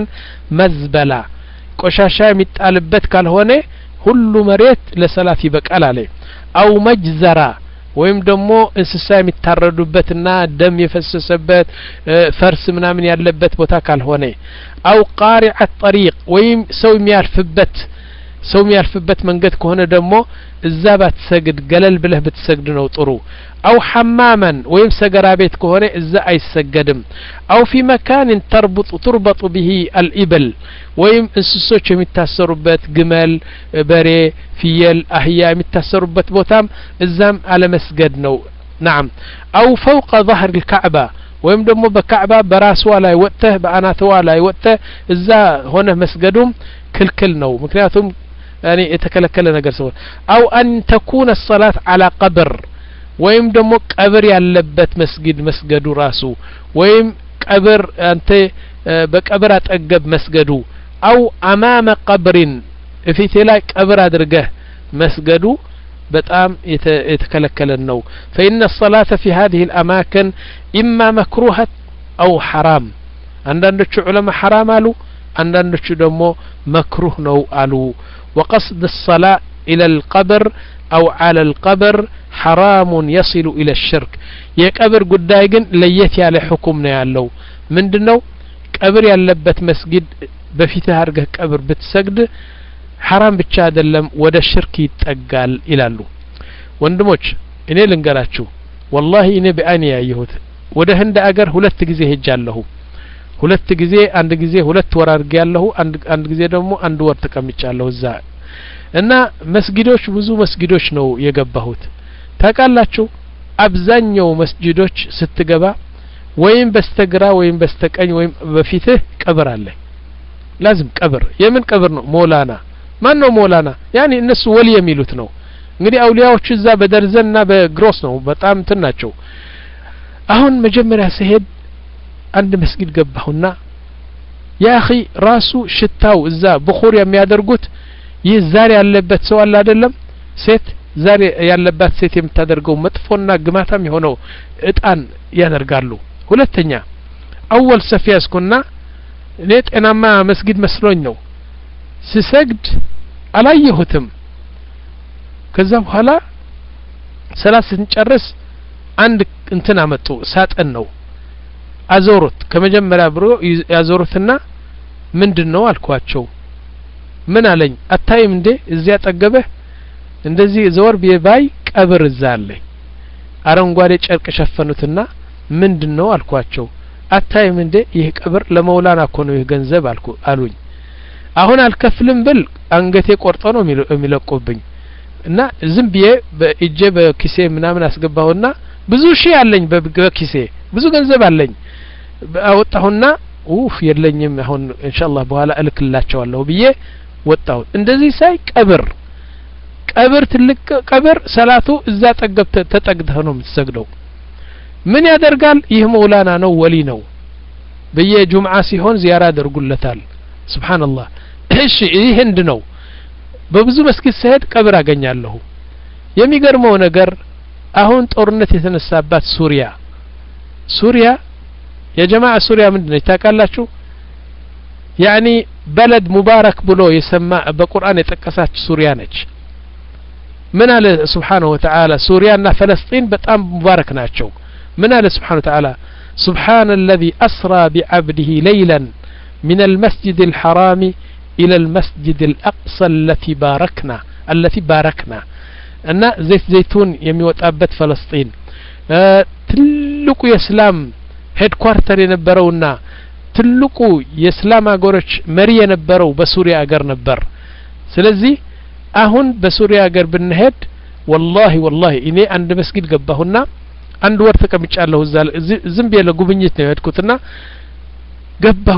مزبلة قشاشا متقلبت كالهونة كل مريت لصلاة بقال عليه أو مجزرة ويم دمو انسسا متردبتنا دم يفسسبت فرس منامن يالبت بوتا كالهونة أو قارع الطريق ويم سوي ميارفبت سوم يالفبت منقد كهنا دمو الزابات سجد قلل بله بتسجد نو طرو أو حماما ويم سجرابيت كهنا الزا أي سجدم أو في مكان تربط تربط به الإبل ويم انسسوش متاسربت جمال بري فيل أحياء متاسربت بوتام الزام على مسجد نو نعم أو فوق ظهر الكعبة ويم دمو بكعبة براس ولا يوته بعنات ولا يوته الزا هنا مسجدهم كل كل نو مكنياتهم يعني يتكلكل نجر سوا أو أن تكون الصلاة على قبر ويم دمو قبر يالبت مسجد مسجد راسو ويم قبر أنت بقبر أتأجب مسجدو أو أمام قبر في تلاك قبر أدرجه مسجدو بتأم يتكلكل النو فإن الصلاة في هذه الأماكن إما مكروهة أو حرام عندنا علماء حرام قالوا عندنا دمو مكروه نو قالوا وقصد الصلاة إلى القبر أو على القبر حرام يصل إلى الشرك يقبر قدايقن ليتي على حكمنا يالو من دنو قبر ياللبت مسجد بفيتها رقه قبر بتسجد حرام بتشاد اللم ودا الشرك يتقال إلالو واندموش إني لنقراتشو والله إني بأني يا يهود ودا هند أقر هلت قزي هجال ሁለት ጊዜ አንድ ጊዜ ሁለት ወር አድርጌያለሁ አንድ አንድ ጊዜ ደግሞ አንድ ወር ተቀምጫለሁ እዛ እና መስጊዶች ብዙ መስጊዶች ነው የገባሁት ታውቃላችሁ አብዛኛው መስጊዶች ስትገባ ወይም በስተግራ ወይም በስተቀኝ ወይም በፊትህ ቀብር አለ لازم ቀብር የምን ቀብር ነው ሞላና ማን ነው ሞላና ያኒ እነሱ ወሊ የሚሉት ነው እንግዲህ አውሊያዎች እዛ በደርዘንና በግሮስ ነው በጣም እንትናቸው አሁን መጀመሪያ ሲሄድ አንድ መስጊድ ገባሁና ያ اخي ራሱ ሽታው እዛ በኹር የሚያደርጉት ይህ ዛሬ ያለበት ሰው አለ አይደለም ሴት ዛሬ ያለበት ሴት የምታደርገው መጥፎና ግማታም የሆነው እጣን ያደርጋሉ ሁለተኛ አወል ሰፊያስኩና እኔ ጤናማ መስጊድ መስሎኝ ነው ስሰግድ አላየሁትም ከዛ በኋላ ሰላት ስንጨርስ አንድ እንትን አመጡ ሳጥን ነው አዞሩት ከመጀመሪያ ብሮ ያዞሩትና ምንድነው አልኳቸው ምን አለኝ አታይም እንዴ እዚያ ጠገበህ እንደዚህ ዘወር ቢባይ ቀብር እዛ አለ አረንጓዴ ጨርቅ ሸፈኑትና ምንድነው አልኳቸው አታይም እንዴ ይሄ ቀብር ለመውላና እኮ ነው ይሄ ገንዘብ አልኩ አሉኝ አሁን አልከፍልም ብል አንገቴ ቆርጦ ነው የሚለቁብኝ እና ዝም ብዬ በእጄ በኪሴ ምናምን አስገባውና ብዙ ሺህ አለኝ በኪሴ ብዙ ገንዘብ አለኝ አወጣሁና ኡፍ የለኝም አሁን ኢንሻአላህ በኋላ እልክላቸዋለሁ ብዬ ወጣሁ እንደዚህ ሳይ ቀብር ቀብር ትልቅ ቀብር ሰላቱ እዛ ጠገብተ ተጠግተህ ነው የምትሰግደው ምን ያደርጋል ይህ መውላና ነው ወሊ ነው በየጁምዓ ሲሆን ዚያራ ያደርጉለታል ሱብሃንአላህ እሺ ይህ እንድ ነው በብዙ መስጊድ ሲሄድ ቀብር አገኛለሁ የሚገርመው ነገር አሁን ጦርነት የተነሳባት ሱሪያ ሱሪያ የጀማዓ ሱሪያ ምንድነው ታውቃላችሁ ያኒ በለድ ሙባረክ ብሎ የሰማ በቁርአን የጠቀሳች ሱሪያ ነች ምን አለ Subhanahu Wa Ta'ala ሱሪያና ፍልስጤም በጣም ሙባረክ ናቸው ምን አለ Subhanahu Wa Ta'ala سبحان الذي أسرى بعبده ليلا من المسجد الحرام إلى المسجد الأقصى التي باركنا التي باركنا أن زيت زيتون የሚወጣበት ፍልስጤም ትልቁ የእስላም ሄድኳርተር የነበረውና ትልቁ የእስላም አገሮች መሪ የነበረው በሱሪያ አገር ነበር ስለዚህ አሁን በሱሪያ አገር ብንሄድ والله والله እኔ አንድ መስጊድ ገባሁና አንድ ወር ተቀምጫለሁ እዛ ዝም ብዬ ለጉብኝት ነው የሄድኩትና ገባሁ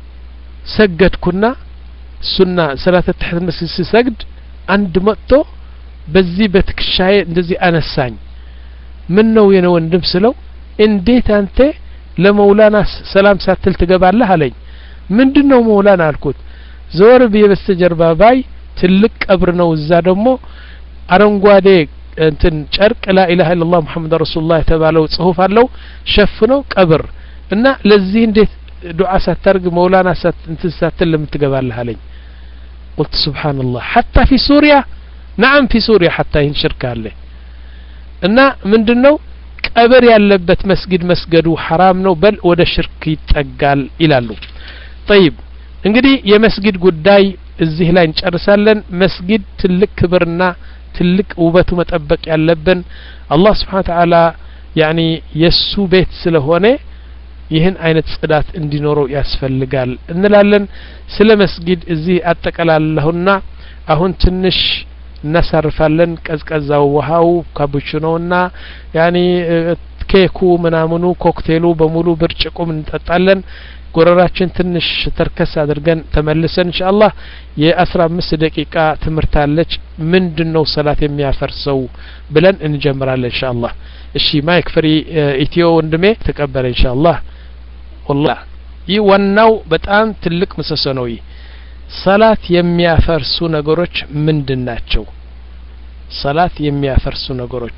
ሰገድኩና ሱና ሰላተ ተህት መስጊድ ሲሰግድ አንድ መጥቶ በዚህ በትክሻዬ እንደዚህ አነሳኝ ምን ነው የነ ወንድም ስለው እንዴት አንተ ለመውላና ሰላም ሳትል ትገባለህ አለኝ ምንድነው መውላና አልኩት ዞር በየበስተጀርባ ባይ ትልቅ ቀብር ነው እዛ ደግሞ አረንጓዴ እንትን ጨርቅ ላ ኢላሃ ኢላላህ ሙሐመድ ረሱላህ የተባለው ጽሁፍ አለው ሸፍነው ቀብር እና ለዚህ እንዴት ዱዓ ሳታርግ መውላና ሳት እንትን ሳትል ለምትገባለህ አለኝ قلت سبحان الله حتى في سوريا نعم في سوريا حتى ይህን ሽርክ አለ እና ምንድነው ቀብር ያለበት መስጊድ መስገዱ حرام ነው በል ወደ ሽርክ ይጠጋል ይላሉ طيب እንግዲህ የመስጊድ ጉዳይ እዚህ ላይ እንጨርሳለን መስጊድ ትልቅ ክብርና ትልቅ ውበቱ መጠበቅ ያለብን አላህ Subhanahu Wa Ta'ala يعني የሱ ቤት ስለሆነ ይህን አይነት ጽዳት እንዲኖረው ያስፈልጋል እንላለን ስለ መስጊድ እዚህ አጠቃላለሁና አሁን ትንሽ እናሳርፋለን ቀዝቀዛው ውሃው ካፑቺኖና ያኒ ኬኩ ምናምኑ ኮክቴሉ በሙሉ ብርጭቆም እንጠጣለን ጎረራችን ትንሽ ተርከስ አድርገን ተመልሰን ኢንሻአላህ የ15 ደቂቃ ትምርት አለች ምንድነው ሰላት የሚያፈርሰው ብለን እንጀምራለን ኢንሻአላህ እሺ ማይክ ፍሪ ኢትዮ ወንድሜ ተቀበለ ኢንሻአላህ والله ይወናው በጣም ትልቅ ምሰሶ ነው ሰላት የሚያፈርሱ ነገሮች ምንድናቸው ሰላት የሚያፈርሱ ነገሮች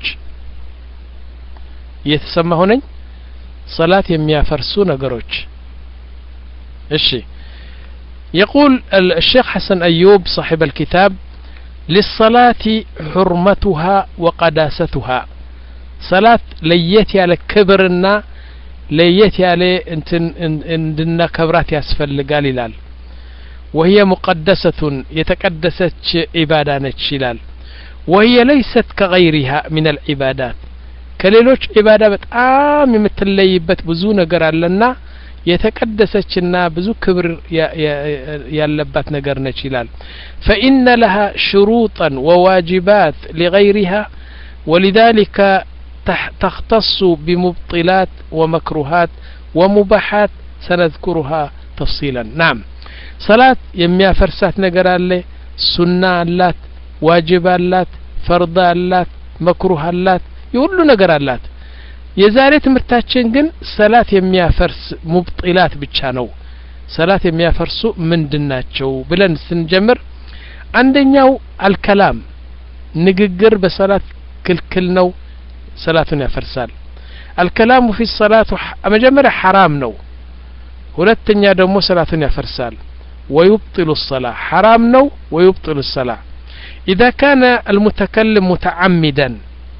እየተሰማሁ ነኝ ሰላት የሚያፈርሱ ነገሮች እሺ يقول الشيخ حسن أيوب صاحب الكتاب للصلاة حرمتها وقداستها صلاة ليت على كبرنا ليت على انتن عندنا كبرات يسفلقال ይላል وهي مقدسة يتقدست عبادة نتشلال وهي ليست كغيرها من العبادات كليلوች عبادة በጣም የምትለይበት ብዙ ነገር አለና የተቀደሰችና ብዙ ክብር ያለባት ነገር ነች ይላል فإن لها شروطا وواجبات لغيرها ولذلك تختص بمبطلات ومكروهات ومباحات سنذكرها تفصيلا نعم صلاة يميا فرسات نجر الله سنة اللات واجب اللات فرض اللات مكروه اللات يقولوا نجر اللات يزاري تمرتاچن ግን ሰላት የሚያፈርስ ሙብጢላት ብቻ ነው ሰላት የሚያፈርሱ ምንድናቸው ብለን ስንጀምር አንደኛው አልከላም ንግግር በሰላት ክልክል ነው ሰላቱን ያፈርሳል አልከላሙ في الصلاه መጀመሪያ حرام ነው ሁለተኛ ደግሞ ሰላቱን ያፈርሳል ويبطل الصلاه حرام ነው ويبطل الصلاه اذا كان المتكلم متعمدا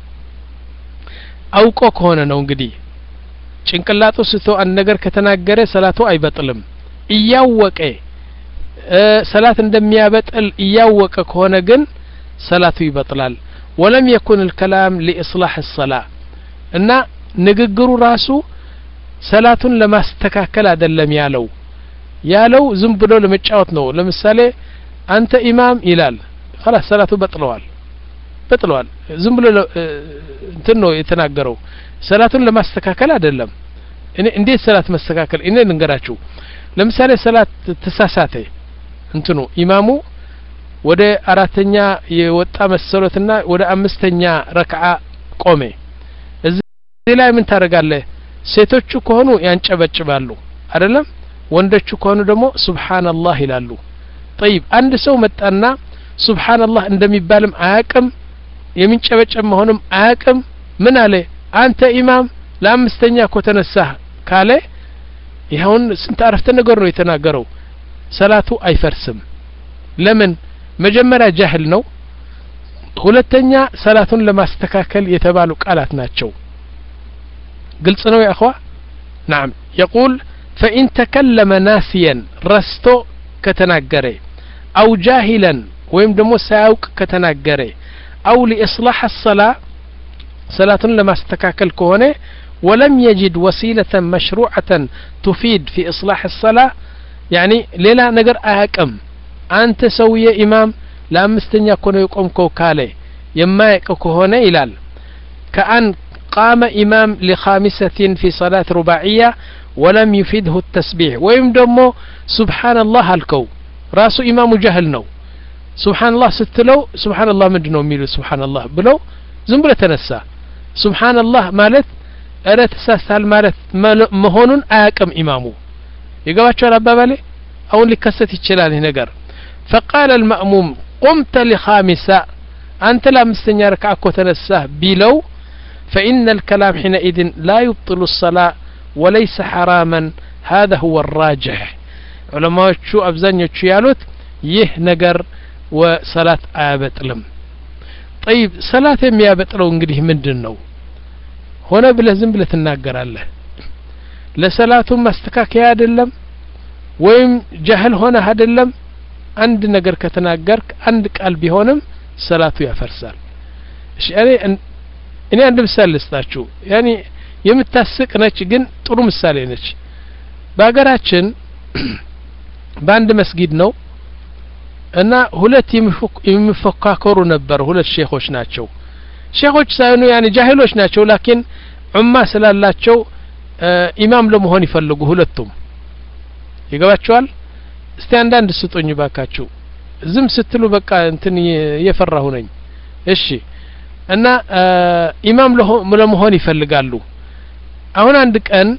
አውቆ ከሆነ ነው እንግዲህ ጭንቅላቱ ስቶ አንድ ነገር ከተናገረ ሰላቱ አይበጥልም እያወቀ ሰላት እንደሚያበጥል እያወቀ ከሆነ ግን ሰላቱ ይበጥላል ولم يكن الكلام لاصلاح الصلاه እና ንግግሩ ራሱ ሰላቱን ለማስተካከል አይደለም ያለው ያለው ዝም ብሎ ለመጫወት ነው ለምሳሌ አንተ ኢማም ይላል خلاص ሰላቱ በጥሏል በጥሏል ዝም ብሎ እንትን ነው የተናገረው ሰላቱን ለማስተካከል አይደለም እኔ እንዴት ሰላት ማስተካከል እኔ ልንገራችሁ ለምሳሌ ሰላት ተሳሳተ እንትኑ ኢማሙ ወደ አራተኛ የወጣ መሰሎትና ወደ አምስተኛ ረክዓ ቆመ እዚህ ላይ ምን ታረጋለህ ሴቶቹ ከሆኑ ያንጨበጭባሉ አይደለም ወንዶቹ ከሆኑ ደግሞ ሱብሃንአላህ ይላሉ طيب አንድ ሰው መጣና ሱብሃንአላህ እንደሚባልም አያቅም የሚንጨበጨብ መሆንም አያቅም ምን አለ አንተ ኢማም ለአምስተኛ ከተነሳህ ካለ ይሁን ስንት አረፍተ ነገር ነው የተናገረው ሰላቱ አይፈርስም ለምን መጀመሪያ ጃህል ነው ሁለተኛ ሰላቱን ለማስተካከል የተባሉ ቃላት ናቸው ግልጽ ነው يا اخوا نعم يقول فإن تكلم ناسيا رستو كتناغره أو جاهلا ويم دمو ساوق كتناغره أو لإصلاح الصلاة صلاة لما استكاكل كونه ولم يجد وسيلة مشروعة تفيد في إصلاح الصلاة يعني ليلا نقر أهكم أنت سوي إمام لا مستنيا كونه يقوم كوكالي يما يكوهونه إلال كأن قام إمام لخامسة في صلاة رباعية ولم يفيده التسبيح ويمدمو سبحان الله هلكو راسو إمام جهل نو سبحان الله ستلو سبحان الله مدنو ميلو سبحان الله بلو زنبلة تنسى سبحان الله مالت أرى تساسال مالت مهونون آكم إمامو يقواتشو الأبابالي أو اللي كست يتشلال هنقر فقال المأموم قمت لخامسة أنت لا مستنيا ركعكو تنسى بلو فإن الكلام حينئذ لا يبطل الصلاة وليس حراما هذا هو الراجح علماء شو أبزان يتشيالوت يه نقر وصلاة آبتلم طيب صلاة يابتلو انقده من دنو هنا بلازم بلا تناقر الله لصلاة ما استكاك يا دلم ويم جهل هنا هدلم عند نقر كتناقرك عندك قلبي هونم صلاة يا فرسال يعني እኔ አንድ ምሳሌ ልስጣችሁ ያኒ የምታስቅ ነች ግን ጥሩ ምሳሌ ነች በአገራችን በአንድ መስጊድ ነው እና ሁለት የሚፈካከሩ ነበር ሁለት ሼኾች ናቸው ሼኾች ሳይሆኑ ያኒ ጃሂሎች ናቸው ላኪን ዑማ ስላላቸው ኢማም ለመሆን ይፈልጉ ሁለቱም ይገባቸዋል እስቲ አንዳንድ ስጡኝ ባካችሁ ዝም ስትሉ በቃ እንትን እየፈራሁ ነኝ እሺ እና ኢማም ለመሆን ይፈልጋሉ አሁን አንድ ቀን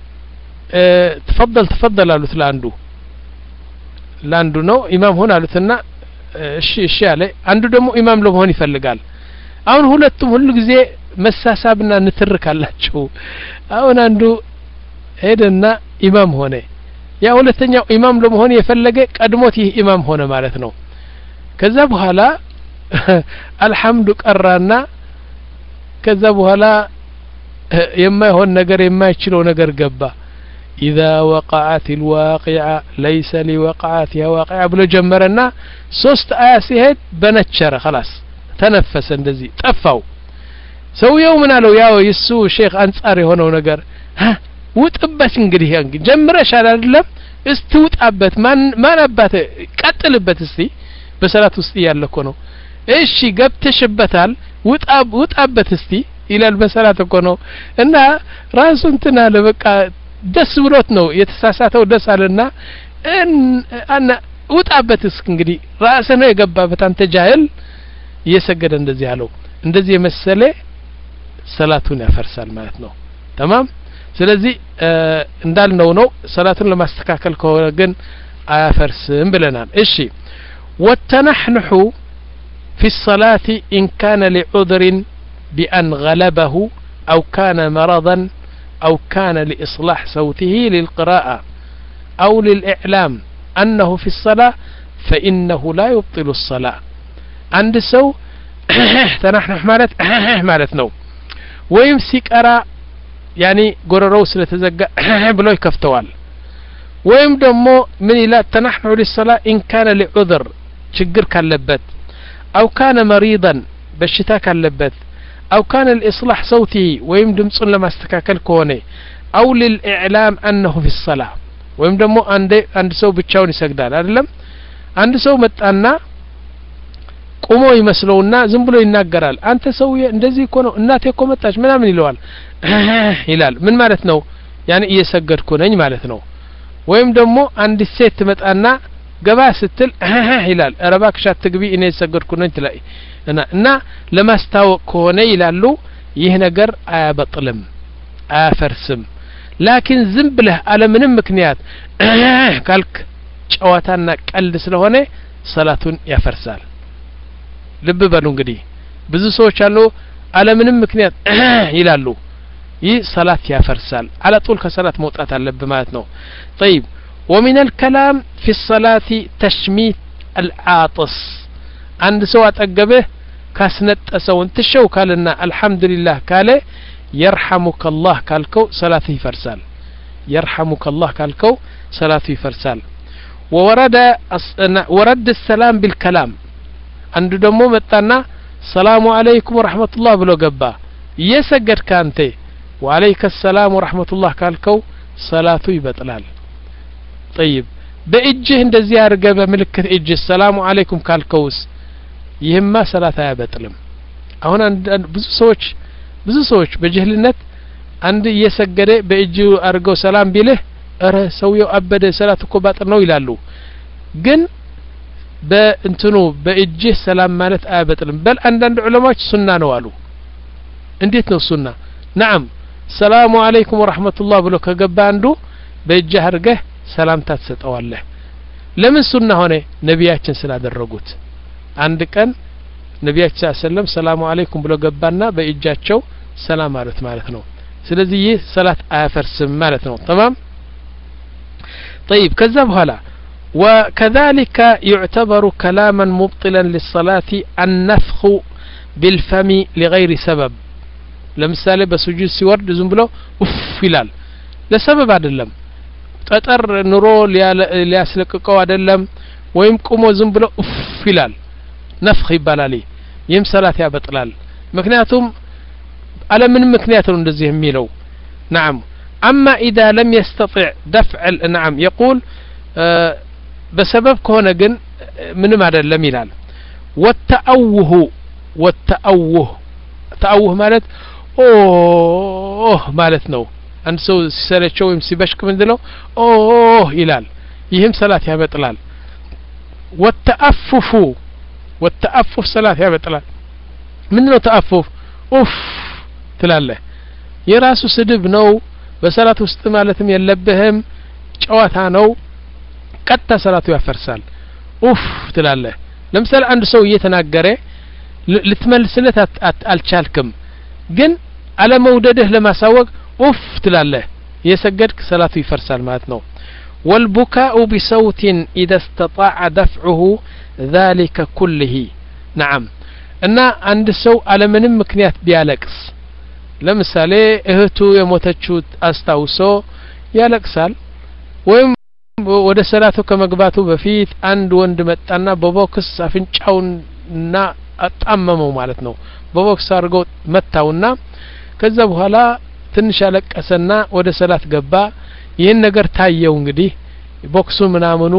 ተፈضل ተፈضل አሉት ላንዱ ላንዱ ነው ኢማም ሆነ አሉትና እሺ እሺ አለ አንዱ ደግሞ ኢማም ለመሆን ይፈልጋል አሁን ሁለቱም ሁሉ ጊዜ መሳሳብና ንትርካላቸው አሁን አንዱ ሄደና ኢማም ሆነ ያ ሁለተኛው ኢማም ለመሆን የፈለገ ቀድሞት ይህ ኢማም ሆነ ማለት ነው ከዛ በኋላ الحمد ቀራና ከዛ በኋላ የማይሆን ነገር የማይችለው ነገር ገባ اذا وقعت الواقعه ليس لوقعتها واقعه ብሎ ጀመረና ሶስት አያ ሲሄድ በነቸረ خلاص ተነፈሰ እንደዚህ ጠፋው ሰውየው ምን አለው ያው የሱ ሼክ አንጻር የሆነው ነገር ውጥበት እንግዲህ እንግዲህ ጀምረሻል አይደለም እስቲ ውጣበት ማን ማን አባተ ቀጥልበት እስቲ በሰላት ውስጥ ያለኮ ነው እሺ ገብተሽበታል ውጣ ውጣበት እስቲ ይላል በሰላት እኮ ነው እና ራሱ እንትና ለበቃ ደስ ብሎት ነው የተሳሳተው ደስ አለና እና ውጣበት እስኪ እንግዲህ ራስ ነው የገባበት አንተ ጃህል እየሰገደ እንደዚህ ያለው እንደዚህ የመሰለ ሰላቱን ያፈርሳል ማለት ነው تمام ስለዚህ እንዳልነው ነው ሰላቱን ለማስተካከል ከሆነ ግን አያፈርስም ብለናል እሺ والتنحنح في الصلاة إن كان لعذر بأن غلبه أو كان مرضا أو كان لإصلاح صوته للقراءة أو للإعلام أنه في الصلاة فإنه لا يبطل الصلاة عند سو تنحنح مالت مالت نو ويمسك أرى يعني قرروا سلتزقى بلو يكفتوال ويم دمو من لا تنحنح للصلاة إن كان لعذر شجر كاللبت أو كان مريضا بالشتاء كاللبت أو كان الإصلاح صوته ويم دمصن لما استكاكل كوني أو للإعلام أنه في الصلاة ويم دمو عند عند سو بتشاون يسجدال أدلم عند سو متأنا ቆሞ ይመስለውና ዝም ብሎ ይናገራል አንተ ሰውዬ እንደዚህ እኮ ነው እናቴ እኮ መጣች ምናምን ይለዋል ይላል ምን ማለት ነው ያኔ እየሰገድኩ ነኝ ማለት ነው ወይም ደግሞ አንድ ሴት መጣና ገባ ስትል ይላል አረባክሽ አትግቢ እኔ እየሰገድኩ ነኝ ትላይ እና እና ለማስታወቅ ከሆነ ይላሉ ይህ ነገር አያበጥልም አያፈርስም ላኪን ዝም ብለህ አለ ምንም ምክንያት ካልክ ጨዋታና ቀልድ ስለሆነ ሰላቱን ያፈርሳል ልብ በሉ እንግዲህ ብዙ ሰዎች አሉ አለ ምንም ምክንያት ይላሉ ይህ ሰላት ያፈርሳል على طول ከሰላት መውጣት አለበት ማለት ነው طيب ومن الكلام في الصلاة تشميت العاطس عند ሰው አጠገበህ ካስነጠሰውን ትሸው ካለና الحمد لله ካለ يرحمك الله ካልከው ሰላት ይፈርሳል يرحمك الله ካልከው ሰላት ይፈርሳል وورد ورد السلام بالكلام አንዱ ደግሞ መጣና ሰላሙ አለይኩም ወራህመቱላህ ብሎ ገባ እየሰገድ ካንተ ወአለይከ ሰላም ወራህመቱላህ ካልከው ሰላቱ ይበጥላል طيب በእጅህ እንደዚህ አርገ በመልክት እጅ ሰላሙ አለይኩም ካልከውስ ይህማ ሰላት አያበጥልም አሁን ብዙ ሰዎች ብዙ ሰዎች በጅህልነት አንድ እየሰገደ በእጁ አርገው ሰላም ቢልህ አረ ሰውየው አበደ ሰላት እኮ ባጥል ነው ይላሉ ግን በእንትኑ በእጅህ ሰላም ማለት አያበጥልም በል አንዳንድ ዑለማዎች ሱና ነው አሉ እንዴት ነው ሱና نعم ሰላሙ አለይኩም ወራህመቱላህ ብሎ ከገባ አንዱ በእጅህ አርገህ ሰላምታ ተሰጠዋለህ ለምን ሱና ሆነ ነብያችን ስላደረጉት አንድ ቀን ነብያችን ሰለም ሰላሙ አለይኩም ብሎ ገባና በእጃቸው ሰላም አሉት ማለት ነው ስለዚህ ይህ ሰላት አያፈርስም ማለት ነው تمام طيب ከዛ በኋላ وكذلك يعتبر كلاما مبطلا للصلاة النفخ بالفم لغير سبب لمثال بسجود سيورد زم بلو اف ይላል ለሰበብ አይደለም ጠጠር ኑሮ ሊያስለቅቀው አይደለም ወይም ቆሞ ዝም ብሎ እፍ ይላል ነፍኽ ይባላል ይህም ሰላት ያበጥላል ምክንያቱም على من ምክንያት ነው እንደዚህ የሚለው نعم اما اذا لم يستطع دفع نعم يقول بسبب كونه ግን ምንም አይደለም ይላል والتأوه والتأوه تأوه ማለት ኦ ማለት ነው አንድ ሰው ሲሰለቸው ወይም ሲበሽክ ምንድነው ኦ ይላል ይህም ሰላት ያበጥላል والتأفف والتأفف ሰላት ያበጥላል ምንድነው ተአፉፍ ኡፍ ትላለህ የራሱ ስድብ ነው በሰላት ውስጥ ማለትም የለበህም ጨዋታ ነው ቀጣ ሰላቱ ያፈርሳል ኡፍ ትላለህ ለምሳሌ አንድ ሰው እየተናገረ ልትመልስለት አልቻልክም ግን على مودده ለማሳወቅ ኡፍ ትላለህ የሰገድክ ሰላቱ ይፈርሳል ማለት ነው والبكاء بصوت إذا استطاع دفعه ذلك كله نعم እና አንድ ሰው على ምንም ምክንያት ቢያለቅስ ለምሳሌ እህቱ የሞተችው አስታውሶ ያለቅሳል ወይም ወደ ሰላቱ ከመግባቱ በፊት አንድ ወንድ መጣና በቦክስ አፍንጫውና አጣመመው ማለት ነው በቦክስ አርጎ መታውና ከዛ በኋላ ትንሽ አለቀሰና ወደ ሰላት ገባ ይሄን ነገር ታየው እንግዲህ ቦክሱ ምናምኑ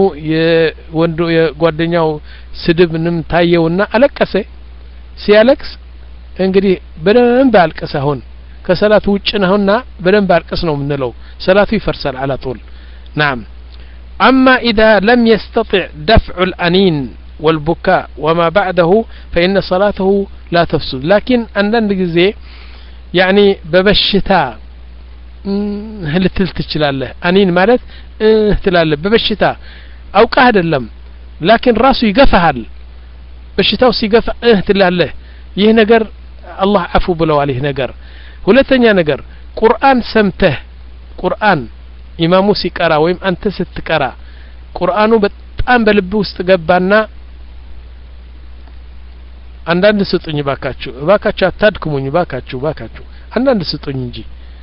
የወንዱ የጓደኛው ስድብንም ታየውና አለቀሰ ሲያለቅስ እንግዲህ በደንብ አልቀስ አሁን ከሰላቱ ውጭ ነውና በደንብ አልቀስ ነው ምንለው ሰላቱ ይፈርሳል على طول نعم أما إذا لم يستطع دفع الأنين والبكاء وما بعده فإن صلاته لا تفسد لكن عندنا ጊዜ يعني በበሽታ ልትል ትችላለህ አኒን ማለት ትላለህ በበሽታ አውቀህ አይደለም لكن ራሱ ይገፋሃል በሽታው ሲገፋ ትላለህ ይህ ነገር አላህ አፉ ብለዋል ይህ ነገር ሁለተኛ ነገር ቁርአን ሰምተህ ቁርአን ኢማሙ ሲቀራ ወይም አንተ ስትቀራ ቁርአኑ በጣም በልብ ውስጥ ገባና አንዳንድ ስጡኝ ባካችሁ ባካችሁ አታድክሙኝ ባካችሁ ባካችሁ አንዳንድ ስጡኝ እንጂ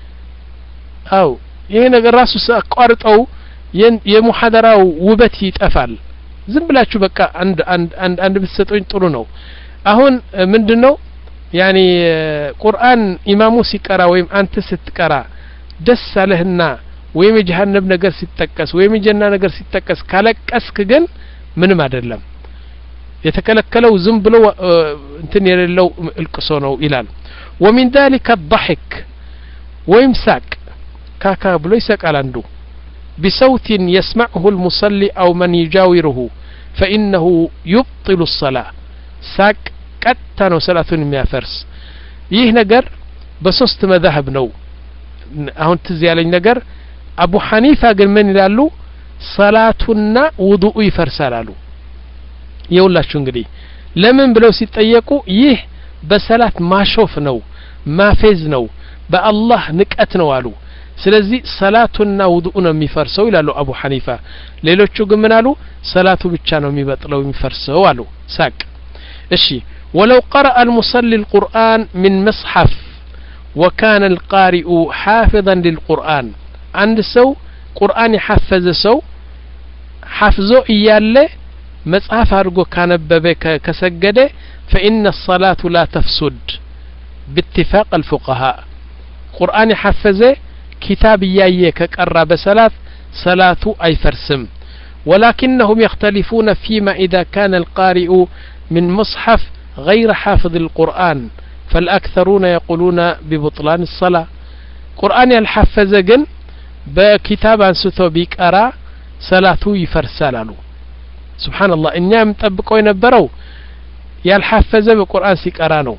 አው ይሄ ነገር ራሱ አቋርጠው የሙሐደራው ውበት ይጠፋል ዝም ብላችሁ በቃ አንድ አንድ አንድ አንድ ብትሰጡኝ ጥሩ ነው አሁን ምንድነው ያኒ ቁርአን ኢማሙ ሲቀራ ወይም አንተ ስትቀራ ደስ አለህና ወይም የጀሃነም ነገር ሲጠቀስ ወይም የጀና ነገር ሲጠቀስ ካለቀስክ ግን ምንም አይደለም የተከለከለው ዝም ብሎ እንትን የሌለው እልቅሶ ነው ይላል ومن ذلك الضحك ወይም ሳቅ ካካ ብሎ ይስቃል አንዱ بصوت يسمعه المصلي أو من يجاوره فإنه يبطل الصلاة ሳቅ ቀጥታ ነው ሰላቱን የሚያፈርስ ይህ ነገር በሶስት መذهب ነው አሁን ትዝ ያለኝ ነገር አቡ ሐኒፋ ግን ምን ይላሉ ሰላቱና ውዱኡ ይፈርሳል አሉ ይውላችሁ እንግዲህ ለምን ብለው ሲጠየቁ ይህ በሰላት ማሾፍ ነው ማፌዝ ነው በአላህ ንቀት ነው አሉ ስለዚህ ሰላቱና ውዱኡ ነው የሚፈርሰው ይላሉ አቡ ሐኒፋ ሌሎቹ ግን ምን አሉ ሰላቱ ብቻ ነው የሚበጥለው የሚፈርሰው አሉ ሳቅ እሺ ولو قرأ المصلي القرآن من مصحف وكان القارئ حافظا للقرآن عند سو قرآن يحفظ سو حفظه إياله مصحف أرجو كان ببك كسجدة فإن الصلاة لا تفسد باتفاق الفقهاء قرآن يحفظه كتاب إياه كقرب صلاة صلاة أي فرسم ولكنهم يختلفون فيما إذا كان القارئ من مصحف غير حافظ القرآن فالأكثرون يقولون ببطلان الصلاة قرآن الحفظ جن بكتاب أنستو بيكارا صلاة يفرسالالو سبحان الله إن يام تبقوا ينبروا يالحفظ بقرآن سيكارانو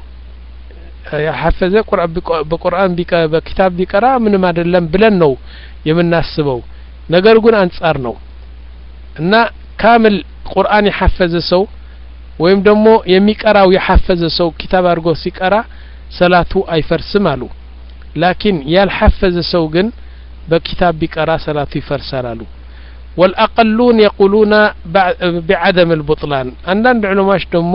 يحفظ بقرآن بك بكتاب بيكارا من ما دلهم بلنو يمن ناسبو نقرقون أنصارنو إن كامل قرآن يحفظ سو ወይም ደግሞ የሚቀራው የሐፈዘ ሰው ኪታብ አርጎ ሲቀራ ሰላቱ አይፈርስም አሉ ላኪን ያልሐፈዘ ሰው ግን በኪታብ ቢቀራ ሰላቱ ይፈርሳል አሉ والأقلون يقولون بعدم البطلان عندنا علماء ደግሞ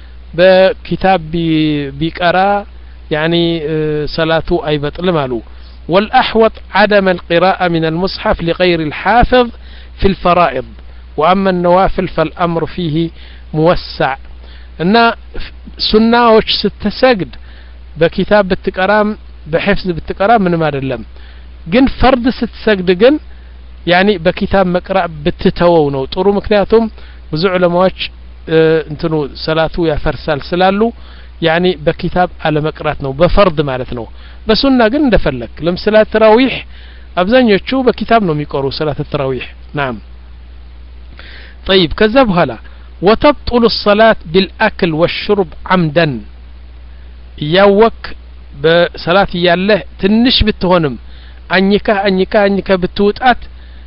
በኪታብ ቢቀራ يعني صلاته አይበጥልም አሉ والأحوط عدم القراءة من المصحف لغير الحافظ في الفرائض وأما النوافل فالأمر فيه موسع እና ሱናዎች ስትሰግድ በኪታብ ብትቀራም በህፍዝ ብትቀራ ምንም አይደለም ግን ፈርድ ስትሰግድ ግን يعني በኪታብ መቅራ ብትተወው ነው ጥሩ ምክንያቱም ብዙ ዑለማዎች እንትኑ ሰላቱ ያፈርሳል ስላሉ يعني በኪታብ አለ መቅራት ነው በፈርድ ማለት ነው በሱና ግን እንደፈለክ ለምሳሌ ተራዊህ አብዛኞቹ በኪታብ ነው የሚቀሩ ሰላት ተራዊህ نعم طيب ከዛ በኋላ وتبطل الصلاة بالأكل والشرب عمدا يوك بصلاة يالله تنش بتهونم أنيكا أنيكا أنيكا بتوتات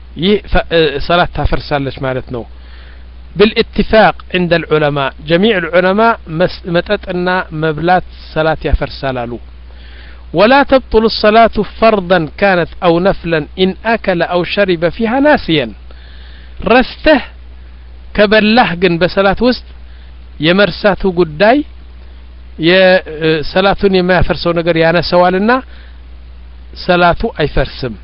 صلاة تفرسالش مالتنا بالاتفاق عند العلماء جميع العلماء متت أن مبلات صلاة يفرسالالو ولا تبطل الصلاة فرضا كانت أو نفلا إن أكل أو شرب فيها ناسيا رسته ከበላህ ግን በሰላት ውስጥ የመርሳቱ ጉዳይ የሰላቱን የማያፈርሰው ነገር ያነሰዋልና ሰላቱ አይፈርስም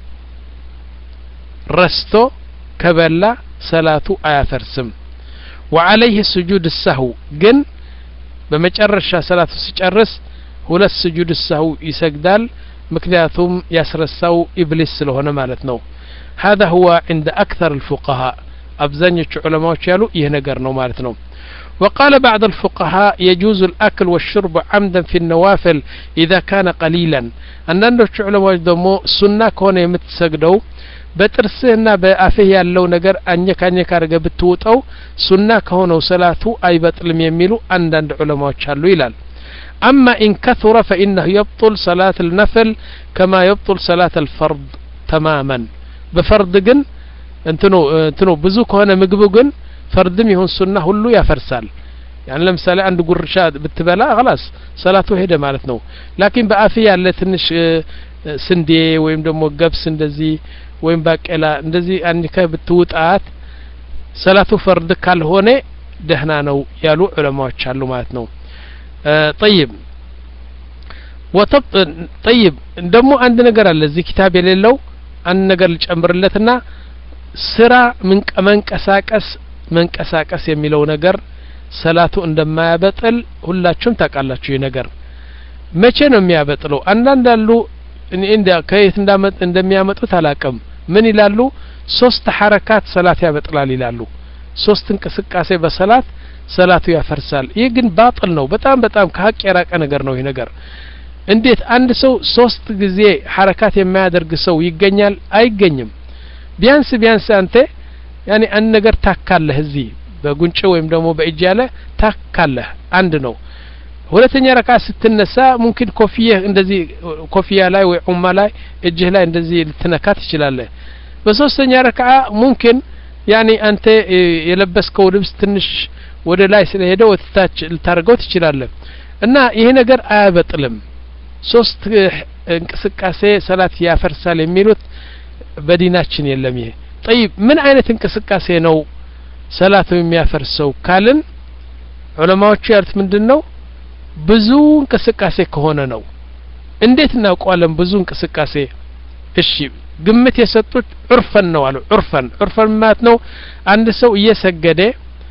ረስቶ ከበላ ሰላቱ አያፈርስም وعليه سجود السهو ግን በመጨረሻ ሰላቱ ሲጨርስ ሁለት سجود السهو ይሰግዳል ምክንያቱም ያስረሳው ኢብሊስ ስለሆነ ማለት ነው هذا هو عند أكثر الفقهاء አብዛኞቹ ዑለማዎች ያሉ ይሄ ነገር ነው ማለት ነው وقال بعض الفقهاء يجوز الأكل والشرب عمدا في النوافل إذا كان قليلا أننا علماء دمو سنة كون يمتسجدو بترسهنا بأفيه ያለው ነገር አኘካ አኘካ አርገ ብትውጣው ሱና ከሆነው ሰላቱ አይበጥልም የሚሉ አንዳንድ ዑለማዎች አሉ ይላል أما إن كثر فإنه يبطل صلاة النفل كما يبطل صلاة الفرض تماما بفرض جن انتنو انتنو بزو كهنا مجبو جن فردم يهون سنة هلو يفرسال يعني لمثال عند قرشاد بتبلا خلاص صلاته هيدا مالتنو لكن بقى فيها اللي تنش سندي ويم دمو قبس እንደዚህ ወይም ባቄላ እንደዚህ አንከ ብትውጣት ሰላቱ ፈርድ ካልሆነ ደህና ነው ያሉ ዑለማዎች አሉ ማለት ነው طيب وطب طيب ደሞ አንድ ነገር አለ እዚህ ኪታብ የሌለው አንድ ነገር ልጨምርለትና ስራ ምን መንቀሳቀስ መንቀሳቀስ የሚለው ነገር ሰላቱ እንደማያበጥል ሁላችሁም ታውቃላችሁ ይሄ ነገር መቼ ነው የሚያበጥለው አንዳንድ አሉ እንደ ከየት እንዳመጥ እንደሚያመጡት አላቀም ምን ይላሉ ሶስት ሐረካት ሰላት ያበጥላል ይላሉ ሶስት እንቅስቃሴ በሰላት ሰላቱ ያፈርሳል ይህ ግን ባጥል ነው በጣም በጣም ከሐቅ የራቀ ነገር ነው ይሄ ነገር እንዴት አንድ ሰው ሶስት ጊዜ ሐረካት የማያደርግ ሰው ይገኛል አይገኝም ቢያንስ ቢያንስ አንተ ያኒ አንድ ነገር ታካለህ እዚህ በጉንጭ ወይም ደግሞ በእጅ ያለ ታካለህ አንድ ነው ሁለተኛ ረካ ስትነሳ ሙምኪን ኮፊያ እንደዚህ ኮፊያ ላይ ወይ ኡማ ላይ እጅህ ላይ እንደዚህ ልትነካት ይችላል በሶስተኛ ረካ ሙምኪን ያኒ አንተ የለበስከው ልብስ ትንሽ ወደ ላይ ስለሄደ ወጥታች ልታርገው ትችላለህ እና ይሄ ነገር አያበጥልም ሶስት እንቅስቃሴ ሰላት ያፈርሳል የሚሉት በዲናችን የለም ይሄ طيب ምን አይነት እንቅስቃሴ ነው ሰላቱ የሚያፈርሰው ካልን ዑለማዎቹ ያሉት ምንድነው ብዙ እንቅስቃሴ ከሆነ ነው እንዴት እናውቀዋለን ብዙ እንቅስቃሴ እሺ ግምት የሰጡት ዑርፈን ነው አሉ ዑርፈን ዑርፈን ማለት ነው አንድ ሰው እየሰገደ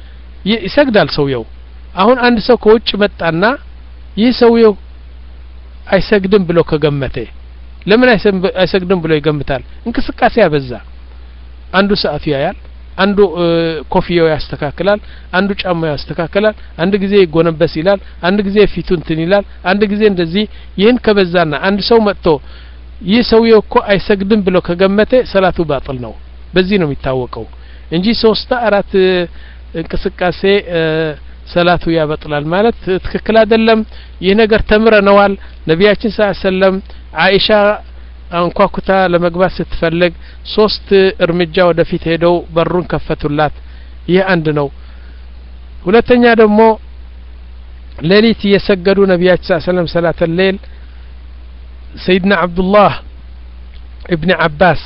ይሰግዳል ሰውየው አሁን አንድ ሰው ከውጭ መጣና ይህ ሰውየው አይሰግድም ብሎ ከገመተ ለምን አይሰግድም ብሎ ይገምታል እንቅስቃሴ ያበዛ አንዱ ሰዓት ያያል አንዱ ኮፊያው ያስተካክላል አንዱ ጫማው ያስተካክላል አንድ ጊዜ ይጎነበስ ይላል አንድ ጊዜ ፊቱን ትን ይላል አንድ ጊዜ እንደዚህ ይህን ከበዛና አንድ ሰው መጥቶ ይህ ሰውየው እኮ አይሰግድም ብሎ ከገመተ ሰላቱ ባጥል ነው በዚህ ነው የሚታወቀው እንጂ ሶስት አራት እንቅስቃሴ ሰላቱ ያበጥላል ማለት ትክክል አይደለም ይህ ነገር ተምረነዋል ነብያችን ሰለላሁ ዐለይሂ ወሰለም አይሻ አንኳኩታ ለመግባት ስትፈልግ ሶስት እርምጃ ወደፊት ሄደው በሩን ከፈቱላት ይህ አንድ ነው ሁለተኛ ደግሞ ሌሊት የሰገዱ ነብያችን ሰለላሁ ዐለይሂ ወሰለም ሰላተ ሌል ሰይድና አብዱላህ ኢብኑ አባስ